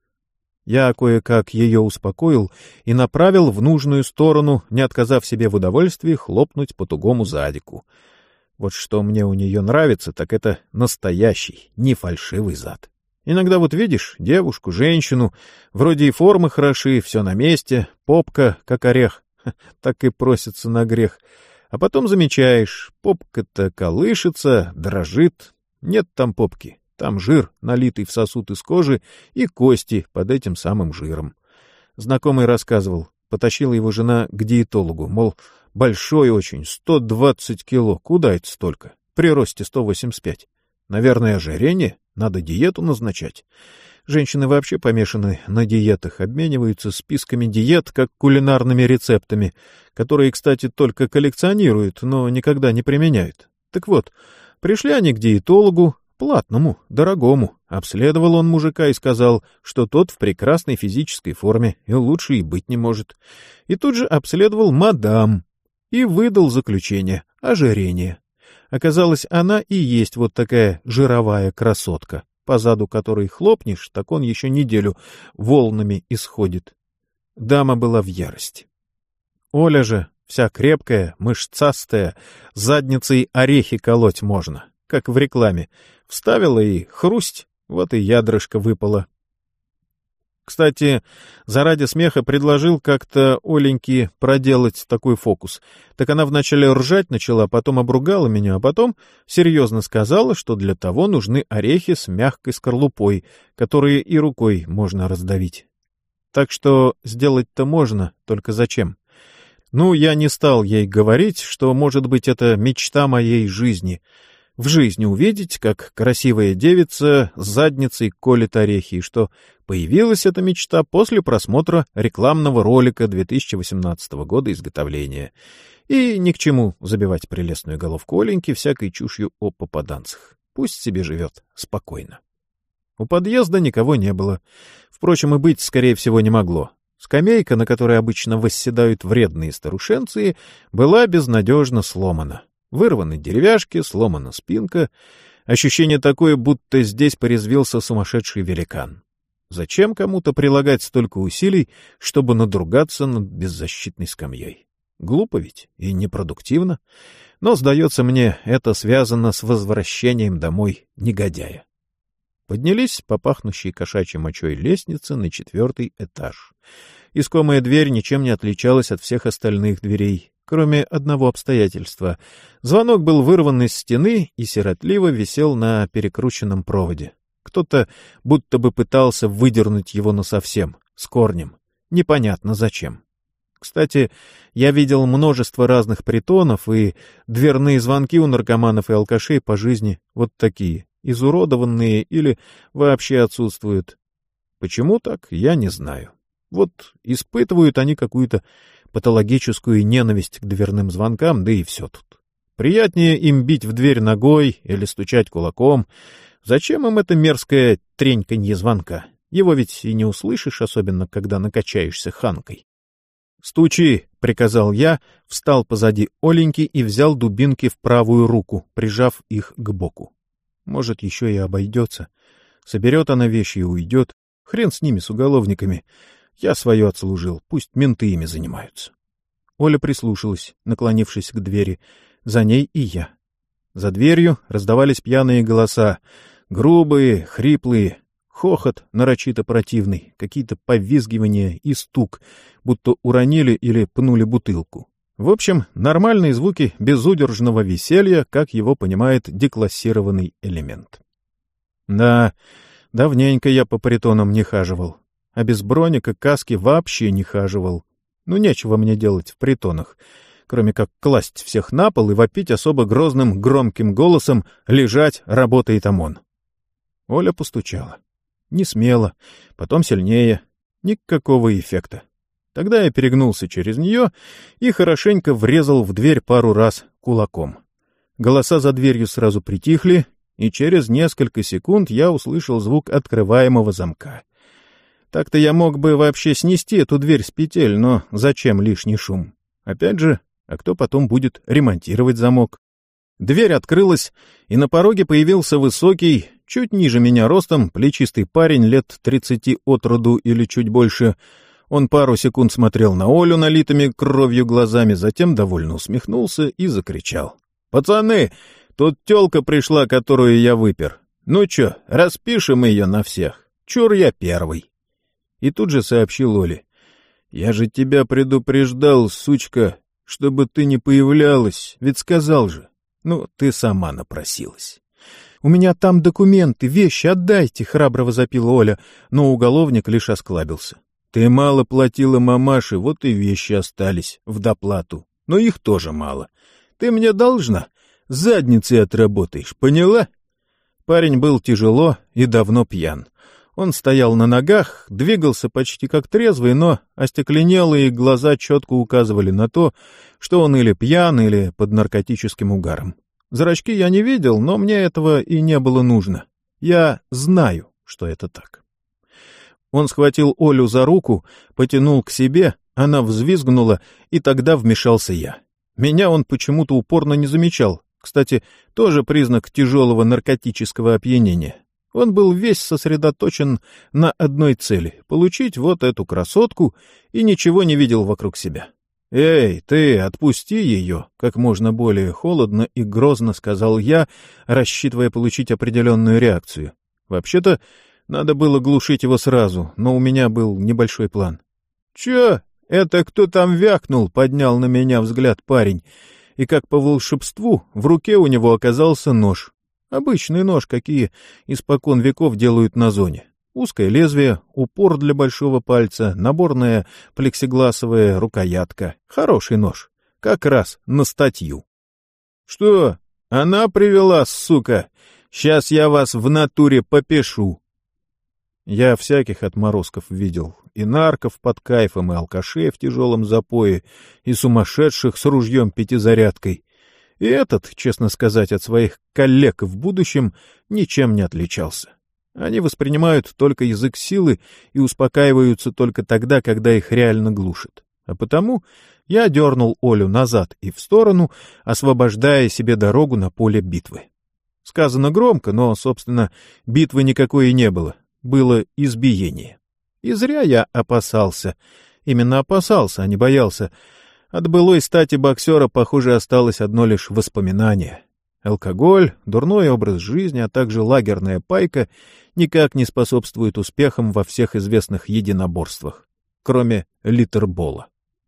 Я кое-как ее успокоил и направил в нужную сторону, не отказав себе в удовольствии хлопнуть по тугому задику. Вот что мне у нее нравится, так это настоящий, не фальшивый зад. Иногда вот видишь девушку, женщину, вроде и формы хороши, все на месте, попка, как орех, так и просится на грех. А потом замечаешь, попка-то колышется, дрожит, Нет там попки, там жир, налитый в сосуд из кожи, и кости под этим самым жиром. Знакомый рассказывал, потащила его жена к диетологу, мол, большой очень, 120 кило, куда это столько? При росте 185. Наверное, ожирение, надо диету назначать. Женщины вообще помешаны на диетах, обмениваются списками диет, как кулинарными рецептами, которые, кстати, только коллекционируют, но никогда не применяют. Так вот, пришли они к диетологу, платному, дорогому. Обследовал он мужика и сказал, что тот в прекрасной физической форме и лучше и быть не может. И тут же обследовал мадам и выдал заключение — ожирение. Оказалось, она и есть вот такая жировая красотка, по заду которой хлопнешь, так он еще неделю волнами исходит. Дама была в ярости. Оля же, вся крепкая, мышцастая, задницей орехи колоть можно, как в рекламе. Вставила и хрусть, вот и ядрышко выпало. Кстати, заради смеха предложил как-то Оленьке проделать такой фокус. Так она вначале ржать начала, потом обругала меня, а потом серьезно сказала, что для того нужны орехи с мягкой скорлупой, которые и рукой можно раздавить. Так что сделать-то можно, только зачем? Ну, я не стал ей говорить, что, может быть, это мечта моей жизни — в жизни увидеть, как красивая девица с задницей колет орехи, и что появилась эта мечта после просмотра рекламного ролика 2018 года изготовления. И ни к чему забивать прелестную головку Оленьки всякой чушью о попаданцах. Пусть себе живет спокойно. У подъезда никого не было. Впрочем, и быть, скорее всего, не могло. Скамейка, на которой обычно восседают вредные старушенцы, была безнадежно сломана. Вырваны деревяшки, сломана спинка. Ощущение такое, будто здесь порезвился сумасшедший великан. Зачем кому-то прилагать столько усилий, чтобы надругаться над беззащитной скамьей? Глупо ведь и непродуктивно. Но, сдается мне, это связано с возвращением домой негодяя. Поднялись по пахнущей кошачьей мочой лестнице на 4-й этаж. Искомая дверь ничем не отличалась от всех остальных дверей, кроме одного обстоятельства. Звонок был вырван из стены и сиротливо висел на перекрученном проводе. Кто-то будто бы пытался выдернуть его насовсем, с корнем. Непонятно зачем. Кстати, я видел множество разных притонов, и дверные звонки у наркоманов и алкашей по жизни вот такие, изуродованные или вообще отсутствуют. Почему так, я не знаю. Вот испытывают они какую-то патологическую ненависть к дверным звонкам, да и все тут. Приятнее им бить в дверь ногой или стучать кулаком. Зачем им это мерзкое треньканье звонка? Его ведь и не услышишь, особенно когда накачаешься ханкой. «Стучи!» — приказал я, встал позади Оленьки и взял дубинки в правую руку, прижав их к боку. Может, еще и обойдется. Соберет она вещи и уйдет. Хрен с ними, с уголовниками. Я свое отслужил, пусть менты ими занимаются. Оля прислушалась, наклонившись к двери. За ней и я. За дверью раздавались пьяные голоса. Грубые, хриплые, хохот нарочито противный, какие-то повизгивания и стук, будто уронили или пнули бутылку. В общем, нормальные звуки безудержного веселья, как его понимает деклассированный элемент. Да, давненько я по притонам не хаживал. А без броника, каски вообще не хаживал. Ну, нечего мне делать в притонах, кроме как класть всех на пол и вопить особо грозным громким голосом «Лежать, работает ОМОН». Оля постучала. Не смело, потом сильнее. Никакого эффекта. Тогда я перегнулся через нее и хорошенько врезал в дверь пару раз кулаком. Голоса за дверью сразу притихли, и через несколько секунд я услышал звук открываемого замка. Так-то я мог бы вообще снести эту дверь с петель, но зачем лишний шум? Опять же, а кто потом будет ремонтировать замок? Дверь открылась, и на пороге появился высокий, чуть ниже меня ростом, плечистый парень лет 30 от роду или чуть больше. Он пару секунд смотрел на Олю налитыми кровью глазами, затем довольно усмехнулся и закричал. «Пацаны, тут тёлка пришла, которую я выпер. Ну чё, распишем ее на всех. Чур я первый». И тут же сообщил Оле. «Я же тебя предупреждал, сучка, чтобы ты не появлялась, ведь сказал же. Ну, ты сама напросилась». У меня там документы, вещи, отдайте!» — храбро возопила Оля, но уголовник лишь осклабился. «Ты мало платила мамаше, вот и вещи остались в доплату. Но их тоже мало. Ты мне должна. Задницей отработаешь, поняла?» Парень был тяжело и давно пьян. Он стоял на ногах, двигался почти как трезвый, но остекленелые глаза четко указывали на то, что он или пьян, или под наркотическим угаром. Зрачки я не видел, но мне этого и не было нужно. Я знаю, что это так. Он схватил Олю за руку, потянул к себе, она взвизгнула, и тогда вмешался я. Меня он почему-то упорно не замечал. Кстати, тоже признак тяжелого наркотического опьянения. Он был весь сосредоточен на одной цели — получить вот эту красотку, и ничего не видел вокруг себя. «Эй, ты, отпусти ее!» — как можно более холодно и грозно сказал я, рассчитывая получить определенную реакцию. Вообще-то, надо было глушить его сразу, но у меня был небольшой план. «Чё? Это кто там вякнул?» — поднял на меня взгляд парень. И как по волшебству в руке у него оказался нож. Обычный нож, какие испокон веков делают на зоне. Узкое лезвие, упор для большого пальца, наборная плексигласовая рукоятка. Хороший нож. Как раз на статью. «Что? Она привела, сука? Сейчас я вас в натуре попешу». Я всяких отморозков видел. И нарков под кайфом, и алкашей в тяжелом запое, и сумасшедших с ружьем-пятизарядкой. И этот, честно сказать, от своих коллег в будущем ничем не отличался. Они воспринимают только язык силы и успокаиваются только тогда, когда их реально глушат. А потому я дернул Олю назад и в сторону, освобождая себе дорогу на поле битвы. Сказано громко, но, собственно, битвы никакой и не было. Было избиение. И зря я опасался. Именно опасался, а не боялся. От былой стати боксера, похоже, осталось одно лишь воспоминание. Алкоголь, дурной образ жизни, а также лагерная пайка никак не способствуют успехам во всех известных единоборствах, кроме литербола.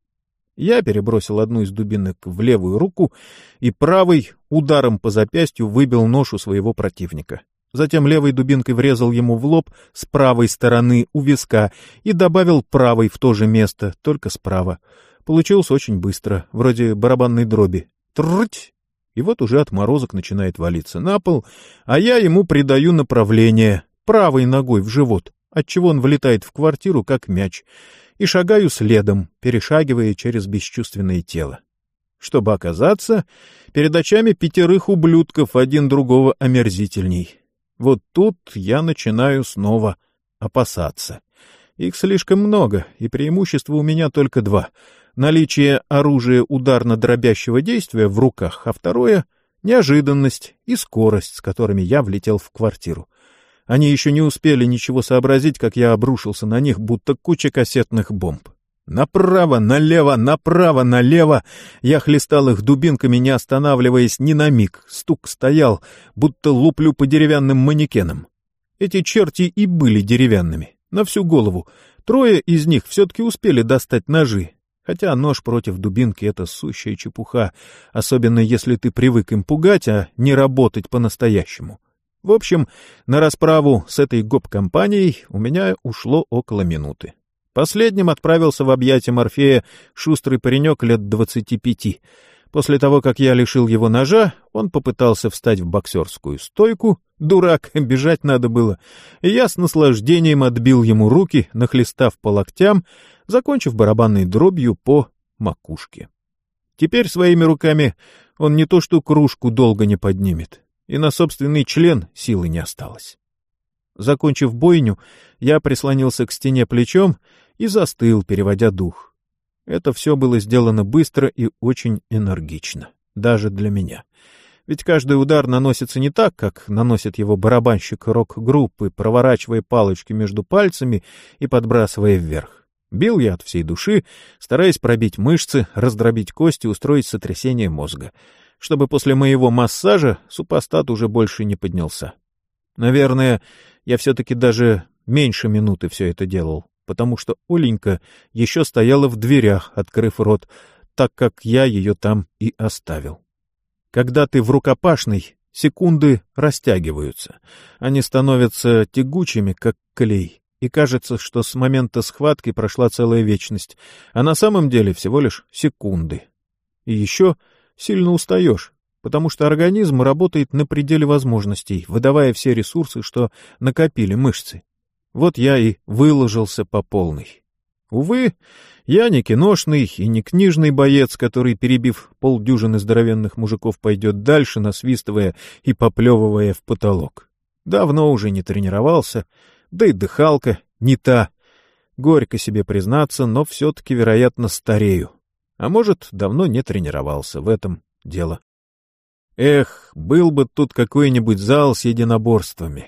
Я перебросил одну из дубинок в левую руку и правой ударом по запястью выбил нож у своего противника. Затем левой дубинкой врезал ему в лоб с правой стороны у виска и добавил правой в то же место, только справа. Получилось очень быстро, вроде барабанной дроби. Трррть! И вот уже отморозок начинает валиться на пол, а я ему придаю направление правой ногой в живот, отчего он влетает в квартиру, как мяч, и шагаю следом, перешагивая через бесчувственное тело. Чтобы оказаться перед очами 5 ублюдков, один другого омерзительней. Вот тут я начинаю снова опасаться. Их слишком много, и преимущества у меня только 2. Наличие оружия ударно-дробящего действия в руках, а второе — неожиданность и скорость, с которыми я влетел в квартиру. Они еще не успели ничего сообразить, как я обрушился на них, будто куча кассетных бомб. Направо, налево, направо, налево. Я хлестал их дубинками, не останавливаясь ни на миг. Стук стоял, будто луплю по деревянным манекенам. Эти черти и были деревянными, на всю голову. 3 из них все-таки успели достать ножи. Хотя нож против дубинки — это сущая чепуха, особенно если ты привык им пугать, а не работать по-настоящему. В общем, на расправу с этой гоп-компанией у меня ушло около минуты. Последним отправился в объятия Морфея шустрый паренек лет 25. После того, как я лишил его ножа, он попытался встать в боксерскую стойку. Дурак, бежать надо было. И я с наслаждением отбил ему руки, нахлестав по локтям, закончив барабанной дробью по макушке. Теперь своими руками он не то что кружку долго не поднимет, и на собственный член силы не осталось. Закончив бойню, я прислонился к стене плечом и застыл, переводя дух. Это все было сделано быстро и очень энергично, даже для меня. Ведь каждый удар наносится не так, как наносит его барабанщик рок-группы, проворачивая палочки между пальцами и подбрасывая вверх. Бил я от всей души, стараясь пробить мышцы, раздробить кости, устроить сотрясение мозга, чтобы после моего массажа супостат уже больше не поднялся. Наверное, я все-таки даже меньше минуты все это делал, потому что Оленька еще стояла в дверях, открыв рот, так как я ее там и оставил. Когда ты в рукопашной, Секунды растягиваются. Они становятся тягучими, как клей. И кажется, что с момента схватки прошла целая вечность, а на самом деле всего лишь секунды. И еще сильно устаешь, потому что организм работает на пределе возможностей, выдавая все ресурсы, что накопили мышцы. Вот я и выложился по полной. Увы, я не киношный и не книжный боец, который, перебив полдюжины здоровенных мужиков, пойдет дальше, насвистывая и поплевывая в потолок. Давно уже не тренировался, да и дыхалка не та. Горько себе признаться, но все-таки, вероятно, старею. А может, давно не тренировался, в этом дело. Эх, был бы тут какой-нибудь зал с единоборствами.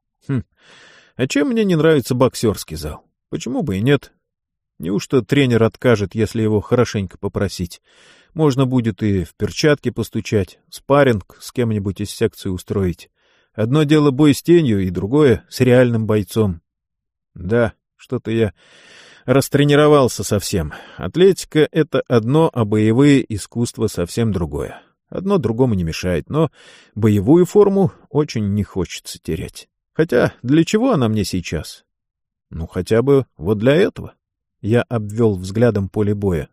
А чем мне не нравится боксерский зал? Почему бы и нет? Неужто тренер откажет, если его хорошенько попросить? Можно будет и в перчатки постучать, спарринг с кем-нибудь из секции устроить. Одно дело бой с тенью, и другое — с реальным бойцом. Да, что-то я растренировался совсем. Атлетика — это одно, а боевые искусства — совсем другое. Одно другому не мешает, но боевую форму очень не хочется терять. Хотя для чего она мне сейчас? Ну, хотя бы вот для этого. Я обвел взглядом поле боя.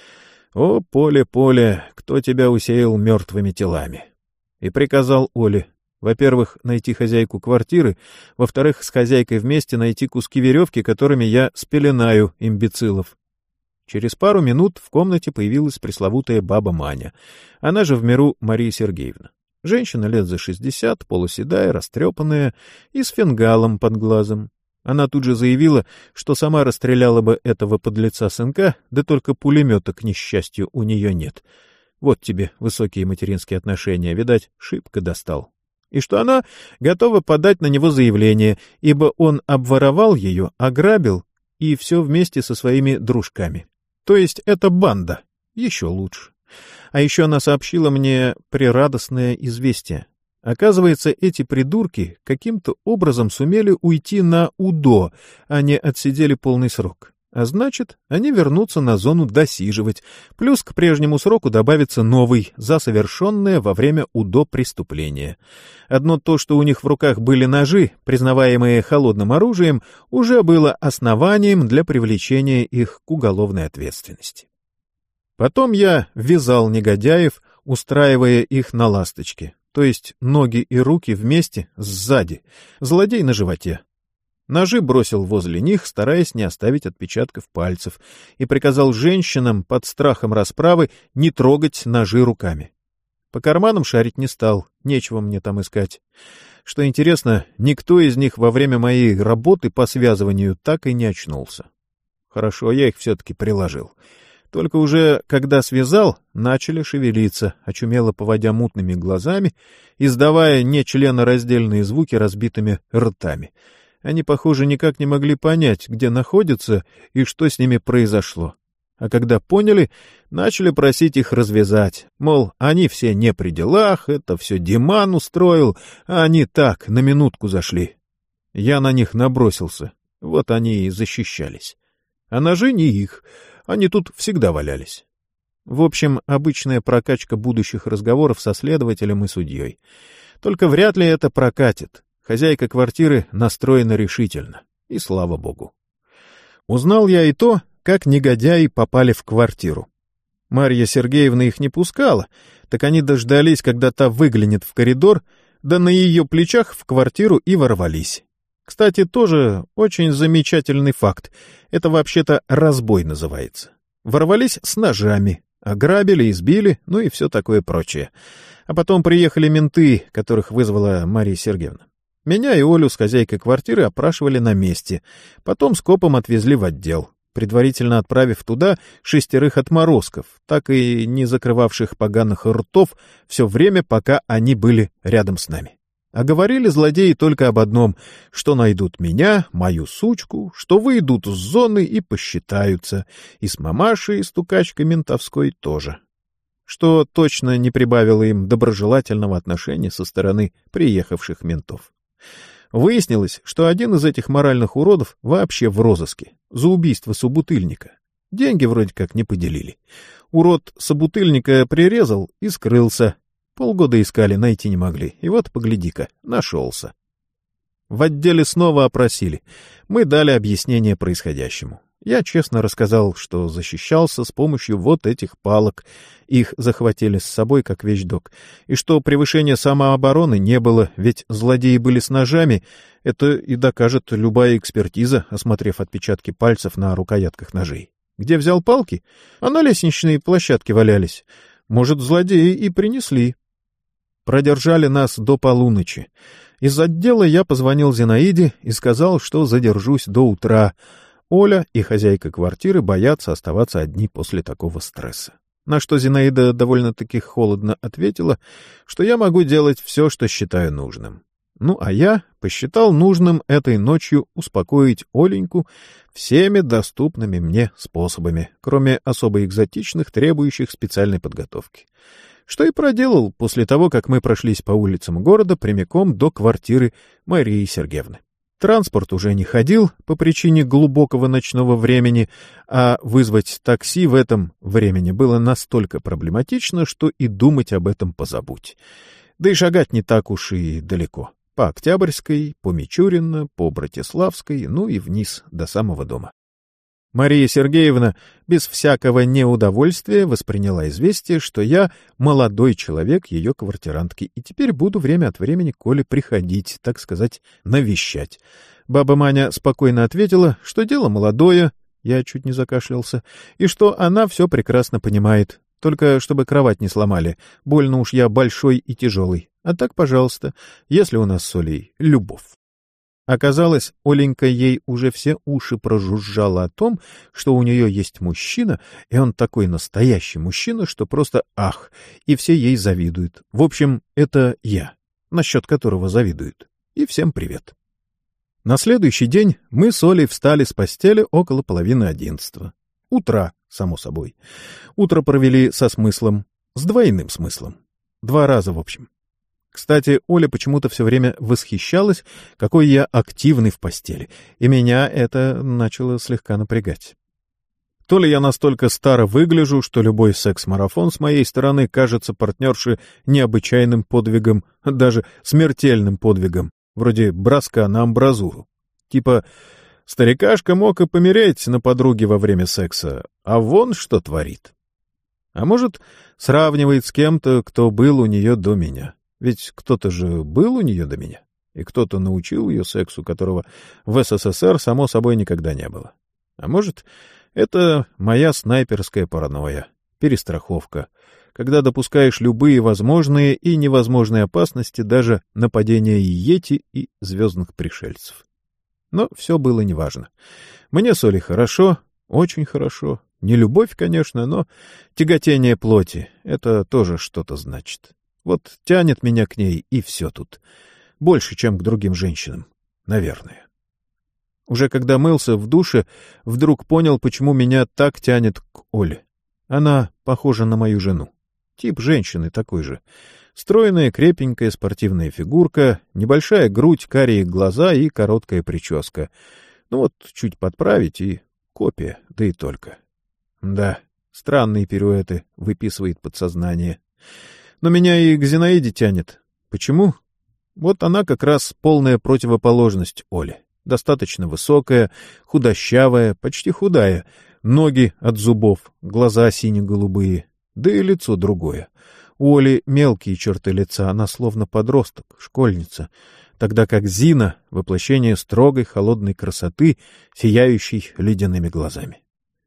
О, поле, поле, кто тебя усеял мертвыми телами? И приказал Оле, во-первых, найти хозяйку квартиры, во-вторых, с хозяйкой вместе найти куски веревки, которыми я спеленаю имбецилов. Через пару минут в комнате появилась пресловутая баба Маня. Она же в миру Мария Сергеевна. Женщина лет за 60, полуседая, растрепанная и с фингалом под глазом. Она тут же заявила, что сама расстреляла бы этого подлеца сынка, да только пулемета, к несчастью, у нее нет. Вот тебе высокие материнские отношения, видать, шибко достал. И что она готова подать на него заявление, ибо он обворовал ее, ограбил, и все вместе со своими дружками. То есть это банда. Еще лучше. А еще она сообщила мне прерадостное известие. Оказывается, эти придурки каким-то образом сумели уйти на УДО, а не отсидели полный срок. А значит, они вернутся на зону досиживать, плюс к прежнему сроку добавится новый за совершенное во время УДО преступление. Одно то, что у них в руках были ножи, признаваемые холодным оружием, уже было основанием для привлечения их к уголовной ответственности. Потом я вязал негодяев, устраивая их на ласточке. То есть ноги и руки вместе, сзади, злодей на животе. Ножи бросил возле них, стараясь не оставить отпечатков пальцев, и приказал женщинам под страхом расправы не трогать ножи руками. По карманам шарить не стал, нечего мне там искать. Что интересно, никто из них во время моей работы по связыванию так и не очнулся. Хорошо, я их все-таки приложил. Только уже, когда связал, начали шевелиться, очумело поводя мутными глазами, издавая нечленораздельные звуки разбитыми ртами. Они, похоже, никак не могли понять, где находятся и что с ними произошло. А когда поняли, начали просить их развязать. Мол, они все не при делах, это все Диман устроил, а они так, на минутку зашли. Я на них набросился, вот они и защищались. А ножи не их. Они тут всегда валялись. В общем, обычная прокачка будущих разговоров со следователем и судьей. Только вряд ли это прокатит. Хозяйка квартиры настроена решительно. И слава богу. Узнал я и то, как негодяи попали в квартиру. Марья Сергеевна их не пускала, так они дождались, когда та выглянет в коридор, да на ее плечах в квартиру и ворвались. Кстати, тоже очень замечательный факт. Это вообще-то разбой называется. Ворвались с ножами, ограбили, избили, ну и все такое прочее. А потом приехали менты, которых вызвала Мария Сергеевна. Меня и Олю с хозяйкой квартиры опрашивали на месте. Потом скопом отвезли в отдел, предварительно отправив туда 6 отморозков, так и не закрывавших поганых ртов все время, пока они были рядом с нами. А говорили злодеи только об одном, что найдут меня, мою сучку, что выйдут с зоны и посчитаются, и с мамашей, стукачкой ментовской тоже. Что точно не прибавило им доброжелательного отношения со стороны приехавших ментов. Выяснилось, что один из этих моральных уродов вообще в розыске, за убийство собутыльника. Деньги вроде как не поделили. Урод собутыльника прирезал и скрылся. Полгода искали, найти не могли. И вот, погляди-ка, нашелся. В отделе снова опросили. Мы дали объяснение происходящему. Я честно рассказал, что защищался с помощью вот этих палок. Их захватили с собой как вещдок. И что превышения самообороны не было, ведь злодеи были с ножами. Это и докажет любая экспертиза, осмотрев отпечатки пальцев на рукоятках ножей. Где взял палки? А на лестничной площадке валялись. Может, злодеи и принесли. Продержали нас до полуночи. Из отдела я позвонил Зинаиде и сказал, что задержусь до утра. Оля и хозяйка квартиры боятся оставаться одни после такого стресса. На что Зинаида довольно-таки холодно ответила, что я могу делать все, что считаю нужным. Ну, а я посчитал нужным этой ночью успокоить Оленьку всеми доступными мне способами, кроме особо экзотичных, требующих специальной подготовки. Что и проделал после того, как мы прошлись по улицам города прямиком до квартиры Марии Сергеевны. Транспорт уже не ходил по причине глубокого ночного времени, а вызвать такси в этом времени было настолько проблематично, что и думать об этом позабудь. Да и шагать не так уж и далеко. По Октябрьской, по Мичурина, по Братиславской, ну и вниз до самого дома. Мария Сергеевна без всякого неудовольствия восприняла известие, что я молодой человек ее квартирантки, и теперь буду время от времени к Оле приходить, так сказать, навещать. Баба Маня спокойно ответила, что дело молодое, я чуть не закашлялся, и что она все прекрасно понимает, только чтобы кровать не сломали, больно уж я большой и тяжелый. А так, пожалуйста, если у нас с Олей любовь. Оказалось, Оленька ей уже все уши прожужжала о том, что у нее есть мужчина, и он такой настоящий мужчина, что просто ах, и все ей завидуют. В общем, это я, насчет которого завидуют. И всем привет. На следующий день мы с Олей встали с постели около 10:30. Утра, само собой. Утро провели со смыслом, с двойным смыслом. 2 раза, в общем. Кстати, Оля почему-то все время восхищалась, какой я активный в постели, и меня это начало слегка напрягать. То ли я настолько старо выгляжу, что любой секс-марафон с моей стороны кажется партнерше необычайным подвигом, даже смертельным подвигом, вроде броска на амбразуру. Типа, старикашка мог и помереть на подруге во время секса, а вон что творит. А может, сравнивает с кем-то, кто был у нее до меня. Ведь кто-то же был у нее до меня, и кто-то научил ее сексу, которого в СССР, само собой, никогда не было. А может, это моя снайперская паранойя, перестраховка, когда допускаешь любые возможные и невозможные опасности, даже нападения йети и звездных пришельцев. Но все было неважно. Мне с Олей хорошо, очень хорошо. Не любовь, конечно, но тяготение плоти — это тоже что-то значит. Вот тянет меня к ней, и все тут. Больше, чем к другим женщинам. Наверное. Уже когда мылся в душе, вдруг понял, почему меня так тянет к Оле. Она похожа на мою жену. Тип женщины такой же. Стройная, крепенькая, спортивная фигурка, небольшая грудь, карие глаза и короткая прическа. Ну вот, чуть подправить, и копия, да и только. Да, странные пируэты выписывает подсознание. Но меня и к Зинаиде тянет. Почему? Вот она как раз полная противоположность Оле. Достаточно высокая, худощавая, почти худая, ноги от зубов, глаза сине-голубые, да и лицо другое. У Оли мелкие черты лица, она словно подросток, школьница, тогда как Зина — воплощение строгой, холодной красоты, сияющей ледяными глазами.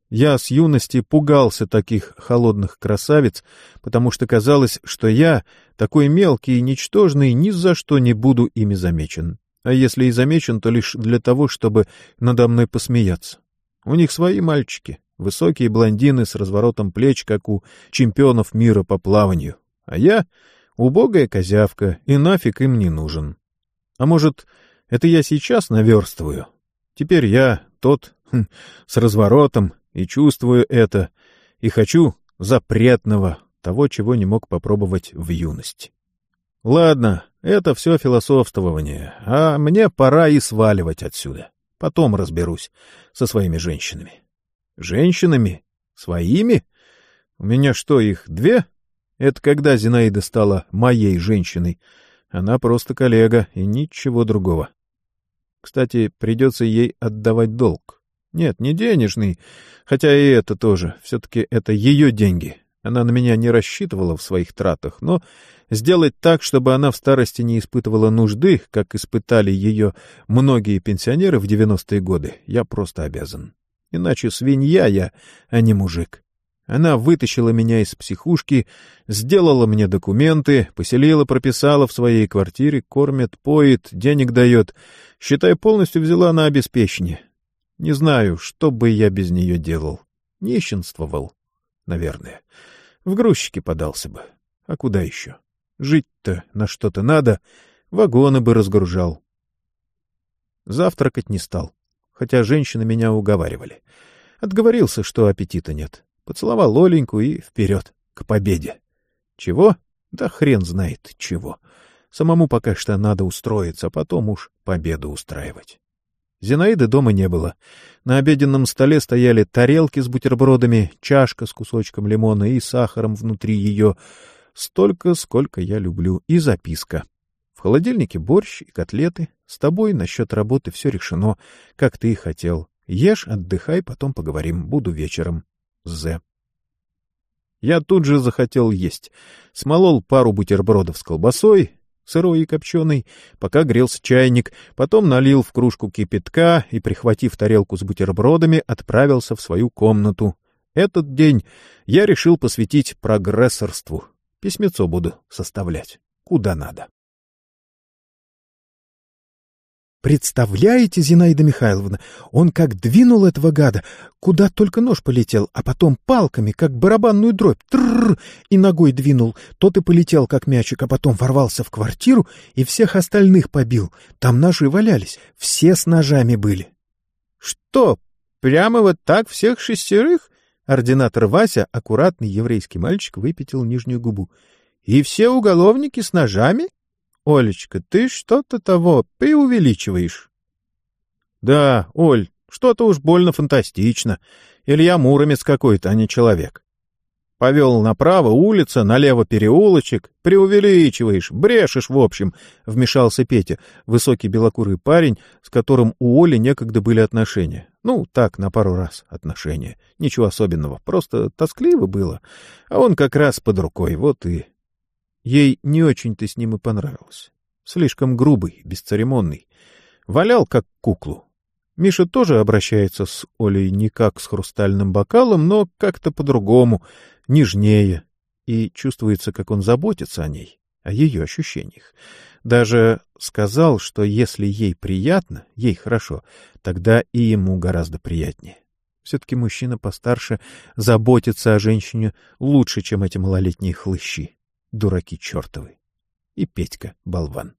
Я с юности пугался таких холодных красавиц, потому что казалось, что я, такой мелкий и ничтожный, ни за что не буду ими замечен. А если и замечен, то лишь для того, чтобы надо мной посмеяться. У них свои мальчики, высокие блондины с разворотом плеч, как у чемпионов мира по плаванию. А я — убогая козявка, и нафиг им не нужен. А может, это я сейчас наверстываю? Теперь я тот, с разворотом, и чувствую это, и хочу запретного, того, чего не мог попробовать в юности. Ладно, это все философствование, а мне пора и сваливать отсюда. Потом разберусь со своими женщинами. Женщинами? Своими? У меня что, их 2? Это когда Зинаида стала моей женщиной. Она просто коллега и ничего другого. Кстати, придется ей отдавать долг. Нет, не денежный, хотя и это тоже. Все-таки это ее деньги. Она на меня не рассчитывала в своих тратах, но сделать так, чтобы она в старости не испытывала нужды, как испытали ее многие пенсионеры в 90-е годы, я просто обязан. Иначе свинья я, а не мужик. Она вытащила меня из психушки, сделала мне документы, поселила, прописала в своей квартире, кормит, поет, денег дает. Считай, полностью взяла на обеспечение. Не знаю, что бы я без нее делал. Нищенствовал, наверное. В грузчики подался бы. А куда еще? Жить-то на что-то надо, вагоны бы разгружал. Завтракать не стал, хотя женщины меня уговаривали. Отговорился, что аппетита нет. Поцеловал Оленьку и вперед, к победе. Чего? Да хрен знает чего. Самому пока что надо устроиться, а потом уж победу устраивать. Зинаиды дома не было. На обеденном столе стояли тарелки с бутербродами, чашка с кусочком лимона и сахаром внутри ее. Столько, сколько я люблю, и записка. В холодильнике борщ и котлеты. С тобой насчет работы все решено, как ты и хотел. Ешь, отдыхай, потом поговорим. Буду вечером. З. Я тут же захотел есть. Смолол пару бутербродов с колбасой, сырой и копченой, пока грелся чайник, потом налил в кружку кипятка и, прихватив тарелку с бутербродами, отправился в свою комнату. Этот день я решил посвятить прогрессорству. Письмецо буду составлять. Куда надо. Представляете, Зинаида Михайловна, он как двинул этого гада, куда только нож полетел, а потом палками, как барабанную дробь, трррр, и ногой двинул. Тот и полетел, как мячик, а потом ворвался в квартиру и всех остальных побил. Там ножи валялись, все с ножами были. — Что, прямо вот так всех шестерых? Ординатор Вася, аккуратный еврейский мальчик, выпятил нижнюю губу. — И все уголовники с ножами? Олечка, ты что-то того преувеличиваешь. — Да, Оль, что-то уж больно фантастично. Илья Муромец какой-то, а не человек. Повел направо улица, налево переулочек. Преувеличиваешь, брешешь в общем, — вмешался Петя, высокий белокурый парень, с которым у Оли некогда были отношения. Ну, так, на пару раз отношения. Ничего особенного, просто тоскливо было. А он как раз под рукой, вот и... Ей не очень-то с ним и понравилось. Слишком грубый, бесцеремонный. Валял, как куклу. Миша тоже обращается с Олей не как с хрустальным бокалом, но как-то по-другому, нежнее. И чувствуется, как он заботится о ней, о ее ощущениях. Даже сказал, что если ей приятно, ей хорошо, тогда и ему гораздо приятнее. Все-таки мужчина постарше заботится о женщине лучше, чем эти малолетние хлыщи. Дураки чертовы. И Петька — болван.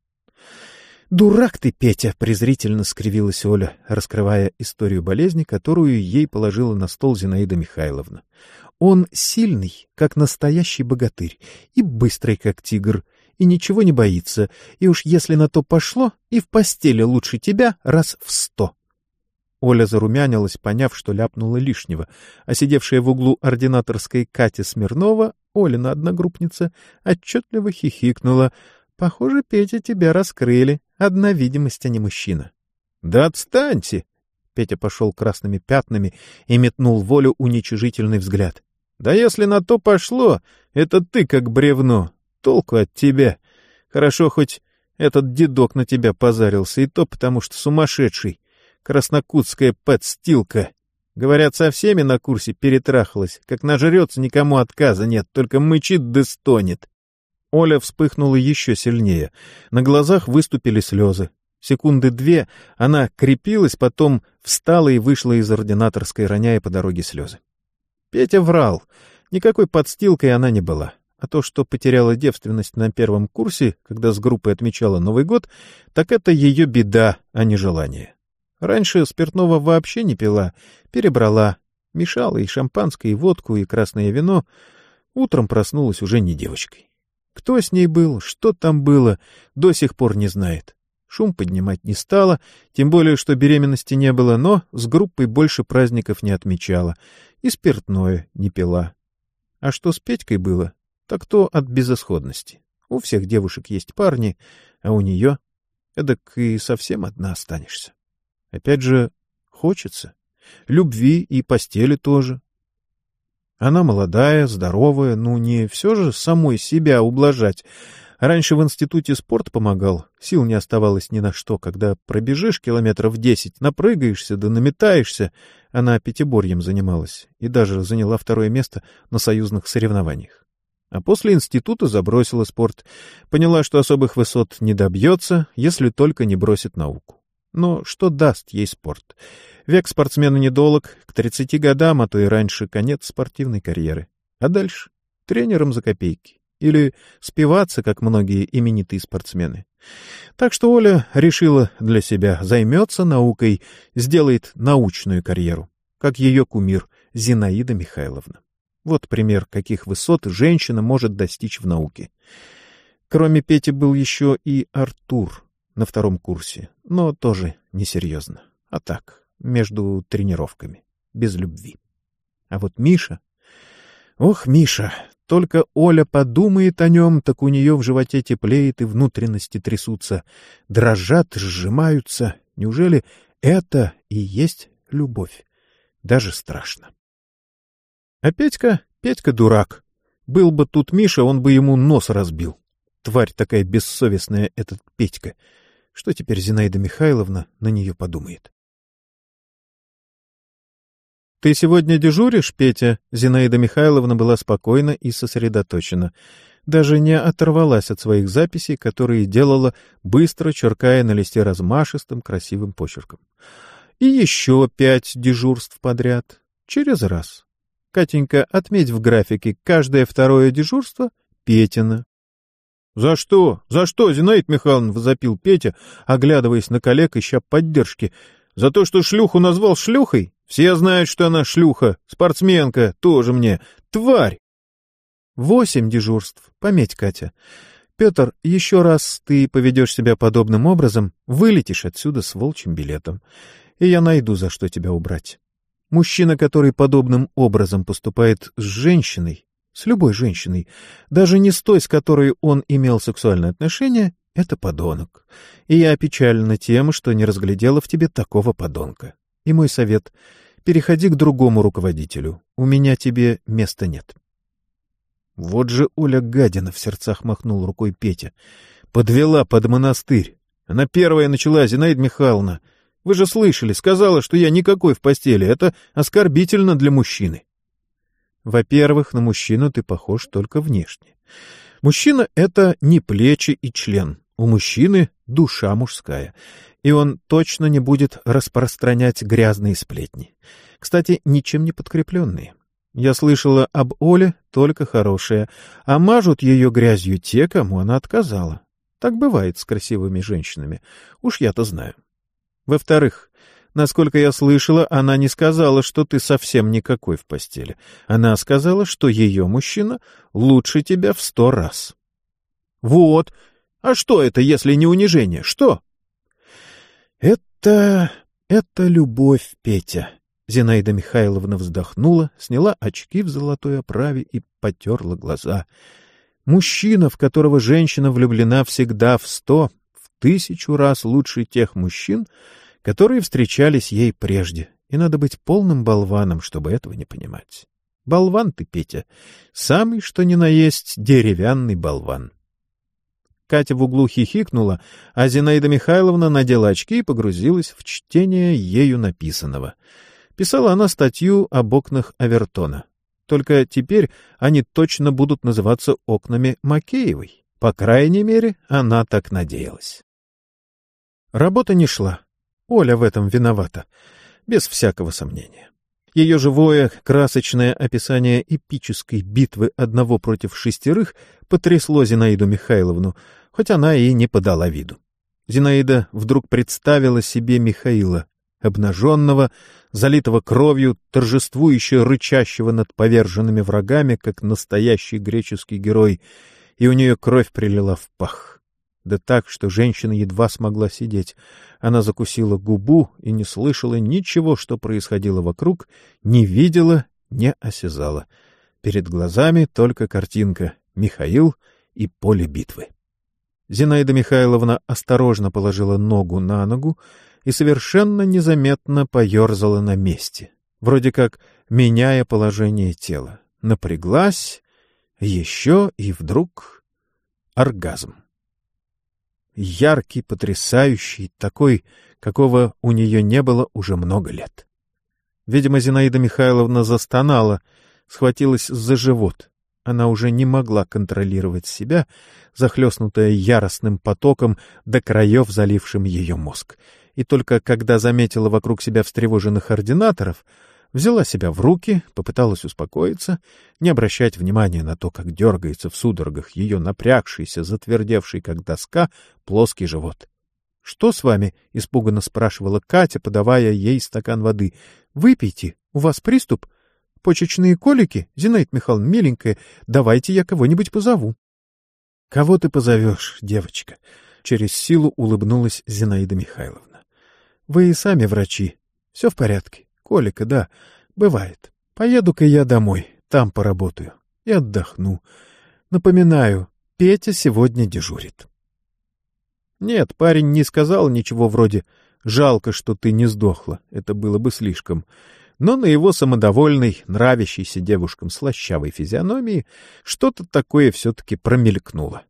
— Дурак ты, Петя! — презрительно скривилась Оля, раскрывая историю болезни, которую ей положила на стол Зинаида Михайловна. — Он сильный, как настоящий богатырь, и быстрый, как тигр, и ничего не боится, и уж если на то пошло, и в постели лучше тебя раз в 100. Оля зарумянилась, поняв, что ляпнула лишнего, а сидевшая в углу ординаторской Катя Смирнова, Олина одногруппница, отчетливо хихикнула. «Похоже, Петя, тебя раскрыли. Одна видимость, а не мужчина». «Да отстаньте!» Петя пошел красными пятнами и метнул в Олю уничижительный взгляд. «Да если на то пошло, это ты как бревно. Толку от тебя. Хорошо, хоть этот дедок на тебя позарился, и то потому, что сумасшедший. Краснокутская подстилка. Говорят, со всеми на курсе перетрахалась. Как нажрется, никому отказа нет, только мычит да стонет». Оля вспыхнула еще сильнее. На глазах выступили слезы. Секунды 2 она крепилась, потом встала и вышла из ординаторской, роняя по дороге слезы. Петя врал. Никакой подстилкой она не была. А то, что потеряла девственность на первом курсе, когда с группой отмечала Новый год, так это ее беда, а не желание. Раньше спиртного вообще не пила, перебрала. Мешала и шампанское, и водку, и красное вино. Утром проснулась уже не девочкой. Кто с ней был, что там было, до сих пор не знает. Шум поднимать не стала, тем более, что беременности не было, но с группой больше праздников не отмечала и спиртное не пила. А что с Петькой было? Так то от безысходности. У всех девушек есть парни, а у нее эдак и совсем одна останешься. Опять же, хочется. Любви и постели тоже. Она молодая, здоровая, не все же самой себя ублажать. Раньше в институте спорт помогал, сил не оставалось ни на что. Когда пробежишь километров 10, напрыгаешься да наметаешься. Она пятиборьем занималась и даже заняла 2-е место на союзных соревнованиях. А после института забросила спорт. Поняла, что особых высот не добьется, если только не бросит науку. Но что даст ей спорт? Век спортсмена недолог, к 30 годам, а то и раньше, конец спортивной карьеры. А дальше? Тренером за копейки. Или спиваться, как многие именитые спортсмены. Так что Оля решила для себя, займется наукой, сделает научную карьеру, как ее кумир Зинаида Михайловна. Вот пример, каких высот женщина может достичь в науке. Кроме Пети был еще и Артур на 2-м курсе, но тоже несерьезно, а так, между тренировками, без любви. А вот Миша... Ох, Миша! Только Оля подумает о нем, так у нее в животе теплеет и внутренности трясутся, дрожат, сжимаются. Неужели это и есть любовь? Даже страшно. А Петька дурак. Был бы тут Миша, он бы ему нос разбил. Тварь такая бессовестная этот Петька. Что теперь Зинаида Михайловна на нее подумает? — Ты сегодня дежуришь, Петя? Зинаида Михайловна была спокойна и сосредоточена. Даже не оторвалась от своих записей, которые делала, быстро черкая на листе размашистым красивым почерком. И еще 5 дежурств подряд. Через раз. Катенька, отметь в графике, каждое 2-е дежурство — Петина. — За что? За что, Зинаида Михайловна? — возопил Петя, оглядываясь на коллег, ища поддержки. — За то, что шлюху назвал шлюхой? Все знают, что она шлюха, спортсменка, тоже мне. Тварь! 8 дежурств, пометь, Катя. Петр, еще раз ты поведешь себя подобным образом, вылетишь отсюда с волчьим билетом. И я найду, за что тебя убрать. Мужчина, который подобным образом поступает с женщиной, с любой женщиной, даже не с той, с которой он имел сексуальные отношения, это подонок. И я опечалена тем, что не разглядела в тебе такого подонка. И мой совет — переходи к другому руководителю. У меня тебе места нет. Вот же Оля гадина, — в сердцах махнул рукой Петя. Подвела под монастырь. Она первая начала, Зинаида Михайловна. Вы же слышали, сказала, что я никакой в постели. Это оскорбительно для мужчины. Во-первых, на мужчину ты похож только внешне. Мужчина — это не плечи и член. У мужчины душа мужская. И он точно не будет распространять грязные сплетни. Кстати, ничем не подкрепленные. Я слышала об Оле только хорошее, а мажут ее грязью те, кому она отказала. Так бывает с красивыми женщинами. Уж я-то знаю. Во-вторых, насколько я слышала, она не сказала, что ты совсем никакой в постели. Она сказала, что ее мужчина лучше тебя в 100 раз. Вот. А что это, если не унижение? Что? Это любовь, Петя. Зинаида Михайловна вздохнула, сняла очки в золотой оправе и потерла глаза. Мужчина, в которого женщина влюблена всегда в 100, в 1000 раз лучше тех мужчин, которые встречались ей прежде. И надо быть полным болваном, чтобы этого не понимать. Болван ты, Петя, самый что ни на есть деревянный болван. Катя в углу хихикнула, а Зинаида Михайловна надела очки и погрузилась в чтение ею написанного. Писала она статью об окнах Авертона. Только теперь они точно будут называться окнами Макеевой. По крайней мере, она так надеялась. Работа не шла. Оля в этом виновата, без всякого сомнения. Ее живое, красочное описание эпической битвы 1 против 6 потрясло Зинаиду Михайловну, хоть она и не подала виду. Зинаида вдруг представила себе Михаила, обнаженного, залитого кровью, торжествующе рычащего над поверженными врагами, как настоящий греческий герой, и у нее кровь прилила в пах. Да так, что женщина едва смогла сидеть. Она закусила губу и не слышала ничего, что происходило вокруг, не видела, не осязала. Перед глазами только картинка. Михаил и поле битвы. Зинаида Михайловна осторожно положила ногу на ногу и совершенно незаметно поерзала на месте, вроде как меняя положение тела. Напряглась, еще и вдруг оргазм. Яркий, потрясающий, такой, какого у нее не было уже много лет. Видимо, Зинаида Михайловна застонала, схватилась за живот. Она уже не могла контролировать себя, захлестнутая яростным потоком, до краев залившим ее мозг. И только когда заметила вокруг себя встревоженных ординаторов, взяла себя в руки, попыталась успокоиться, не обращать внимания на то, как дергается в судорогах ее напрягшийся, затвердевший, как доска, плоский живот. — Что с вами? — испуганно спрашивала Катя, подавая ей стакан воды. — Выпейте, у вас приступ? Почечные колики? Зинаида Михайловна, миленькая, давайте я кого-нибудь позову. — Кого ты позовешь, девочка? — через силу улыбнулась Зинаида Михайловна. — Вы и сами врачи. Все в порядке. Колика, да, бывает. Поеду-ка я домой, там поработаю и отдохну. Напоминаю, Петя сегодня дежурит. Нет, парень не сказал ничего вроде «жалко, что ты не сдохла», это было бы слишком. Но на его самодовольной, нравящейся девушкам слащавой физиономии что-то такое все-таки промелькнуло.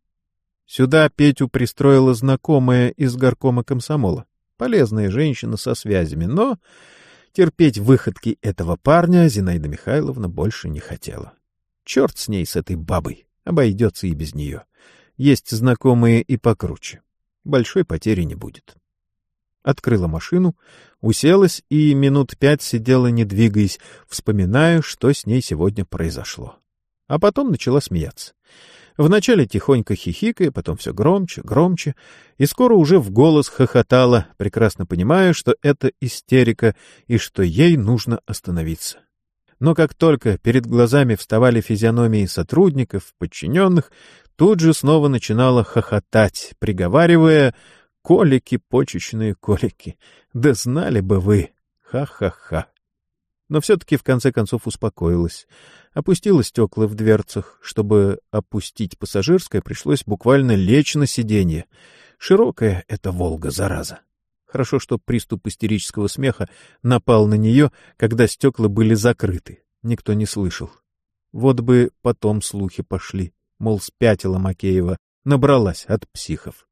Сюда Петю пристроила знакомая из горкома комсомола. Полезная женщина со связями, но терпеть выходки этого парня Зинаида Михайловна больше не хотела. Черт с ней, с этой бабой, обойдется и без нее. Есть знакомые и покруче. Большой потери не будет. Открыла машину, уселась и минут 5 сидела, не двигаясь, вспоминая, что с ней сегодня произошло. А потом начала смеяться. Вначале тихонько хихикая, потом все громче, громче, и скоро уже в голос хохотала, прекрасно понимая, что это истерика и что ей нужно остановиться. Но как только перед глазами вставали физиономии сотрудников, подчиненных, тут же снова начинала хохотать, приговаривая: «Колики, почечные колики, да знали бы вы! Ха-ха-ха!» Но все-таки в конце концов успокоилась. Опустила стекла в дверцах. Чтобы опустить пассажирское, пришлось буквально лечь на сиденье. Широкая эта «Волга», зараза. Хорошо, что приступ истерического смеха напал на нее, когда стекла были закрыты. Никто не слышал. Вот бы потом слухи пошли, мол, спятила Макеева, набралась от психов.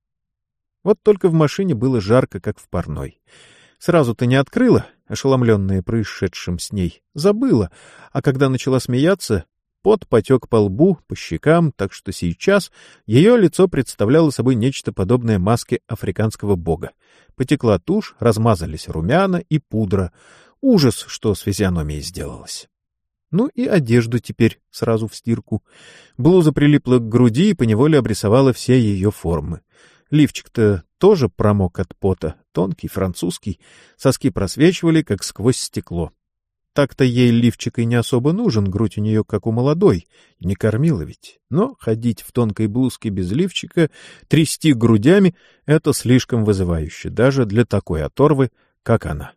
Вот только в машине было жарко, как в парной. Сразу-то не открыла, ошеломленная происшедшим с ней, забыла, а когда начала смеяться, пот потек по лбу, по щекам, так что сейчас ее лицо представляло собой нечто подобное маске африканского бога. Потекла тушь, размазались румяна и пудра. Ужас, что с физиономией сделалось. Ну и одежду теперь сразу в стирку. Блуза прилипла к груди и поневоле обрисовала все ее формы. Лифчик-то тоже промок от пота, тонкий, французский, соски просвечивали, как сквозь стекло. Так-то ей лифчик и не особо нужен, грудь у нее как у молодой, не кормила ведь. Но ходить в тонкой блузке без лифчика, трясти грудями — это слишком вызывающе, даже для такой оторвы, как она.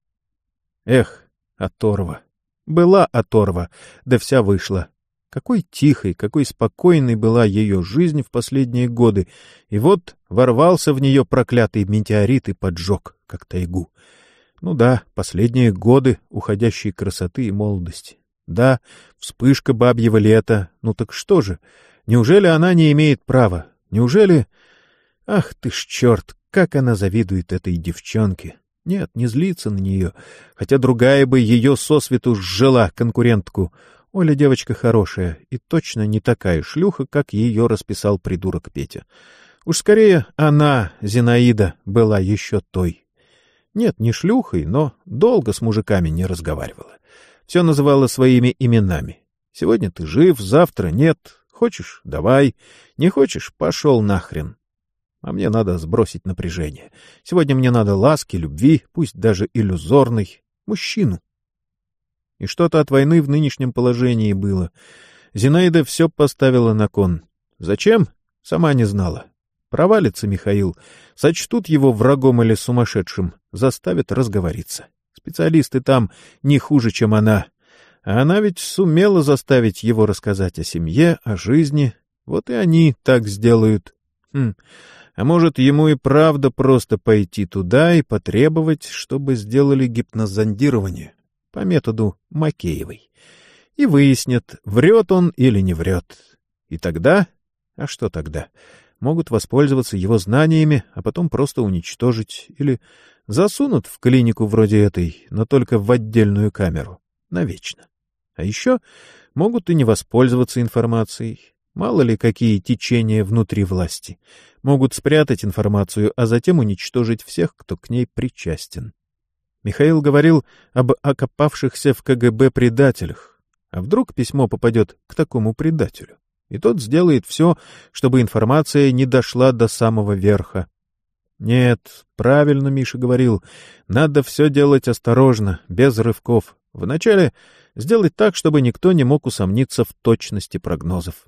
Эх, оторва. Была оторва, да вся вышла. Какой тихой, какой спокойной была ее жизнь в последние годы, и вот ворвался в нее проклятый метеорит и поджег, как тайгу. Ну да, последние годы уходящей красоты и молодости. Да, вспышка бабьего лета. Ну так что же? Неужели она не имеет права? Неужели... Ах ты ж черт, как она завидует этой девчонке! Нет, не злится на нее, хотя другая бы ее сосвету сжила, конкурентку. Оля девочка хорошая и точно не такая шлюха, как ее расписал придурок Петя. Уж скорее она, Зинаида, была еще той. Нет, не шлюхой, но долго с мужиками не разговаривала. Все называла своими именами. Сегодня ты жив, завтра нет. Хочешь — давай. Не хочешь — пошел нахрен. А мне надо сбросить напряжение. Сегодня мне надо ласки, любви, пусть даже иллюзорной, мужчину. И что-то от войны в нынешнем положении было. Зинаида все поставила на кон. Зачем? Сама не знала. Провалится Михаил, сочтут его врагом или сумасшедшим, заставят разговориться. Специалисты там не хуже, чем она. А она ведь сумела заставить его рассказать о семье, о жизни. Вот и они так сделают. А может, ему и правда просто пойти туда и потребовать, чтобы сделали гипнозондирование по методу Макеевой. И выяснят, врет он или не врет. И тогда... А что тогда? Могут воспользоваться его знаниями, а потом просто уничтожить или засунут в клинику вроде этой, но только в отдельную камеру. Навечно. А еще могут и не воспользоваться информацией. Мало ли какие течения внутри власти. Могут спрятать информацию, а затем уничтожить всех, кто к ней причастен. Михаил говорил об окопавшихся в КГБ предателях. А вдруг письмо попадет к такому предателю? И тот сделает все, чтобы информация не дошла до самого верха. Нет, правильно Миша говорил, надо все делать осторожно, без рывков. Вначале сделать так, чтобы никто не мог усомниться в точности прогнозов.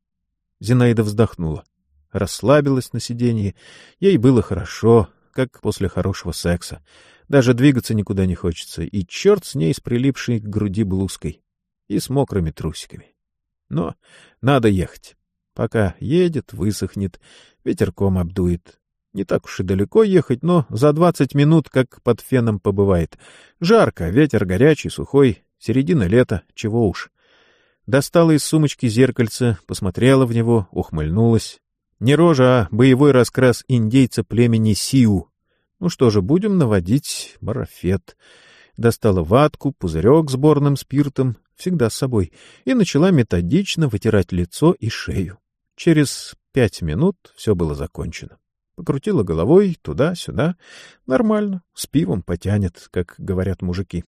Зинаида вздохнула, расслабилась на сиденье. Ей было хорошо, как после хорошего секса. Даже двигаться никуда не хочется, и черт с ней с прилипшей к груди блузкой и с мокрыми трусиками. Но надо ехать. Пока едет, высохнет, ветерком обдует. Не так уж и далеко ехать, но за 20 минут как под феном побывает. Жарко, ветер горячий, сухой, середина лета, чего уж. Достала из сумочки зеркальце, посмотрела в него, ухмыльнулась. Не рожа, а боевой раскрас индейца племени Сиу. Ну что же, будем наводить марафет. Достала ватку, пузырек с борным спиртом, всегда с собой, и начала методично вытирать лицо и шею. Через 5 минут все было закончено. Покрутила головой туда-сюда. Нормально, с пивом потянет, как говорят мужики.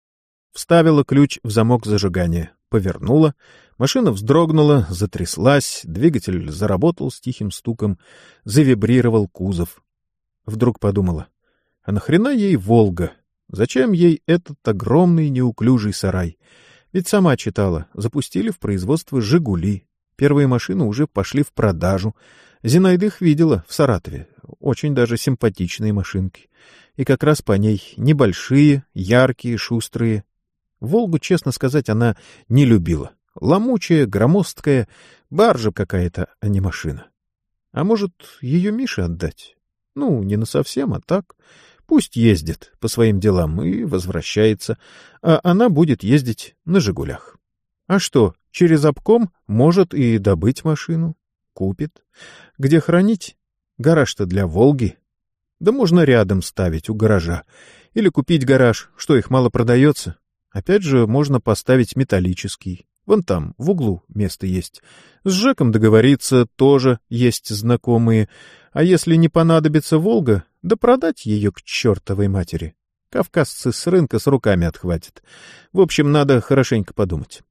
Вставила ключ в замок зажигания, повернула. Машина вздрогнула, затряслась, двигатель заработал с тихим стуком, завибрировал кузов. Вдруг подумала, а нахрена ей «Волга»? Зачем ей этот огромный неуклюжий сарай? Ведь сама читала, запустили в производство «Жигули». Первые машины уже пошли в продажу. Зинаида их видела в Саратове. Очень даже симпатичные машинки. И как раз по ней небольшие, яркие, шустрые. «Волгу», честно сказать, она не любила. Ломучая, громоздкая, баржа какая-то, а не машина. А может, ее Мише отдать? Ну, не насовсем, а так. Пусть ездит по своим делам и возвращается, а она будет ездить на «Жигулях». А что, через обком может и добыть машину. Купит. Где хранить? Гараж-то для «Волги». Да можно рядом ставить у гаража. Или купить гараж, что их мало продается. Опять же, можно поставить металлический. Вон там, в углу, место есть. С Жеком договориться, тоже есть знакомые. А если не понадобится «Волга», да продать ее к чертовой матери. Кавказцы с рынка с руками отхватят. В общем, надо хорошенько подумать.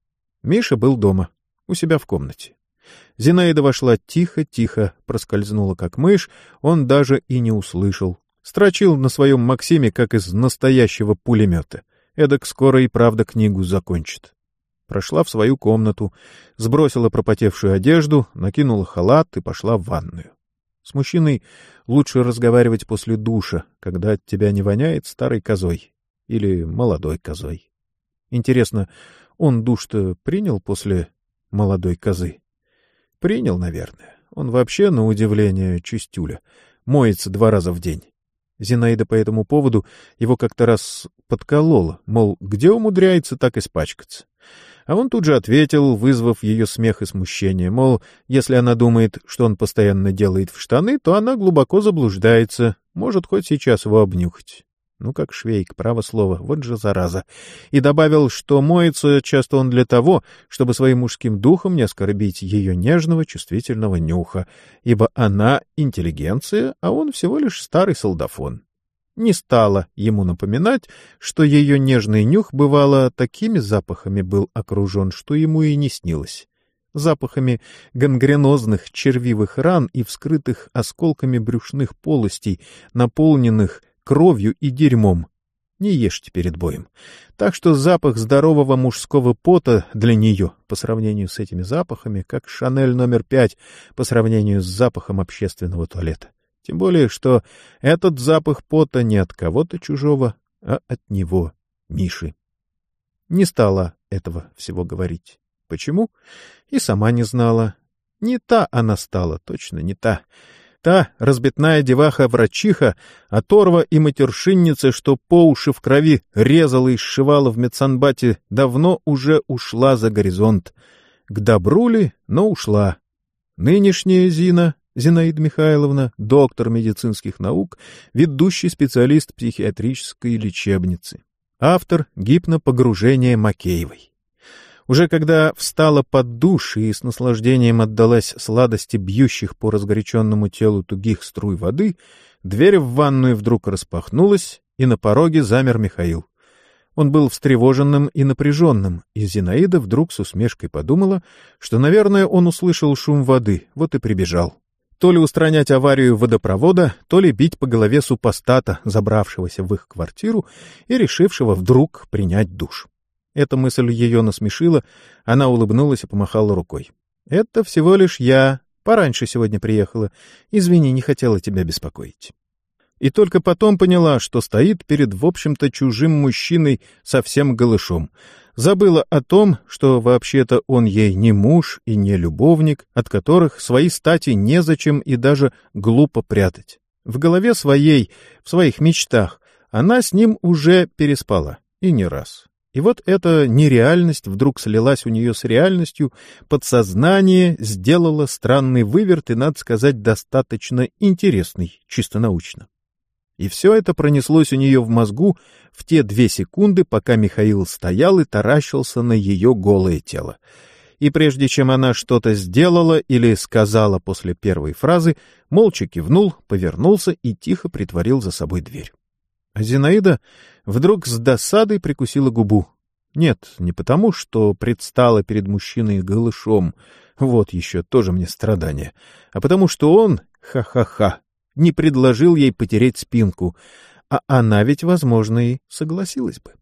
Миша был дома, у себя в комнате. Зинаида вошла тихо-тихо, проскользнула как мышь, он даже и не услышал. Строчил на своем Максиме, как из настоящего пулемета. Эдак скоро и правда книгу закончит. Прошла в свою комнату, сбросила пропотевшую одежду, накинула халат и пошла в ванную. С мужчиной лучше разговаривать после душа, когда от тебя не воняет старой козой или молодой козой. Интересно, он душ-то принял после молодой козы? Принял, наверное. Он вообще, на удивление, чистюля. Моется 2 раза в день. Зинаида по этому поводу его как-то раз подколола, мол, где умудряется так испачкаться. А он тут же ответил, вызвав ее смех и смущение, мол, если она думает, что он постоянно делает в штаны, то она глубоко заблуждается, может хоть сейчас его обнюхать. Ну, как швейк, право слово, вот же зараза. И добавил, что моется часто он для того, чтобы своим мужским духом не оскорбить ее нежного, чувствительного нюха, ибо она интеллигенция, а он всего лишь старый солдафон. Не стала ему напоминать, что ее нежный нюх, бывало, такими запахами был окружен, что ему и не снилось. Запахами гангренозных червивых ран и вскрытых осколками брюшных полостей, наполненных кровью и дерьмом. Не ешьте перед боем. Так что запах здорового мужского пота для нее, по сравнению с этими запахами, как Шанель номер 5 по сравнению с запахом общественного туалета. Тем более, что этот запах пота не от кого-то чужого, а от него, Миши. Не стала этого всего говорить. Почему? И сама не знала. Не та она стала, точно не та. Та разбитная деваха-врачиха, оторва и матершинница, что по уши в крови резала и сшивала в медсанбате, давно уже ушла за горизонт. К добру ли, но ушла. Нынешняя Зинаида Михайловна, доктор медицинских наук, ведущий специалист психиатрической лечебницы. Автор гипнопогружения Макеевой. Уже когда встала под душ и с наслаждением отдалась сладости бьющих по разгоряченному телу тугих струй воды, дверь в ванную вдруг распахнулась, и на пороге замер Михаил. Он был встревоженным и напряженным, и Зинаида вдруг с усмешкой подумала, что, наверное, он услышал шум воды, вот и прибежал. То ли устранять аварию водопровода, то ли бить по голове супостата, забравшегося в их квартиру и решившего вдруг принять душ. Эта мысль ее насмешила, она улыбнулась и помахала рукой. — Это всего лишь я. Пораньше сегодня приехала. Извини, не хотела тебя беспокоить. И только потом поняла, что стоит перед, в общем-то, чужим мужчиной совсем голышом. Забыла о том, что вообще-то он ей не муж и не любовник, от которых свои стати незачем и даже глупо прятать. В голове своей, в своих мечтах, она с ним уже переспала, и не раз. И вот эта нереальность вдруг слилась у нее с реальностью, подсознание сделало странный выверт и, надо сказать, достаточно интересный, чисто научно. И все это пронеслось у нее в мозгу в те 2 секунды, пока Михаил стоял и таращился на ее голое тело. И прежде чем она что-то сделала или сказала после первой фразы, молча кивнул, повернулся и тихо притворил за собой дверь. А Зинаида вдруг с досадой прикусила губу. Нет, не потому, что предстала перед мужчиной голышом, вот еще тоже мне страдание, а потому что он, ха-ха-ха, не предложил ей потереть спинку, а она ведь, возможно, и согласилась бы.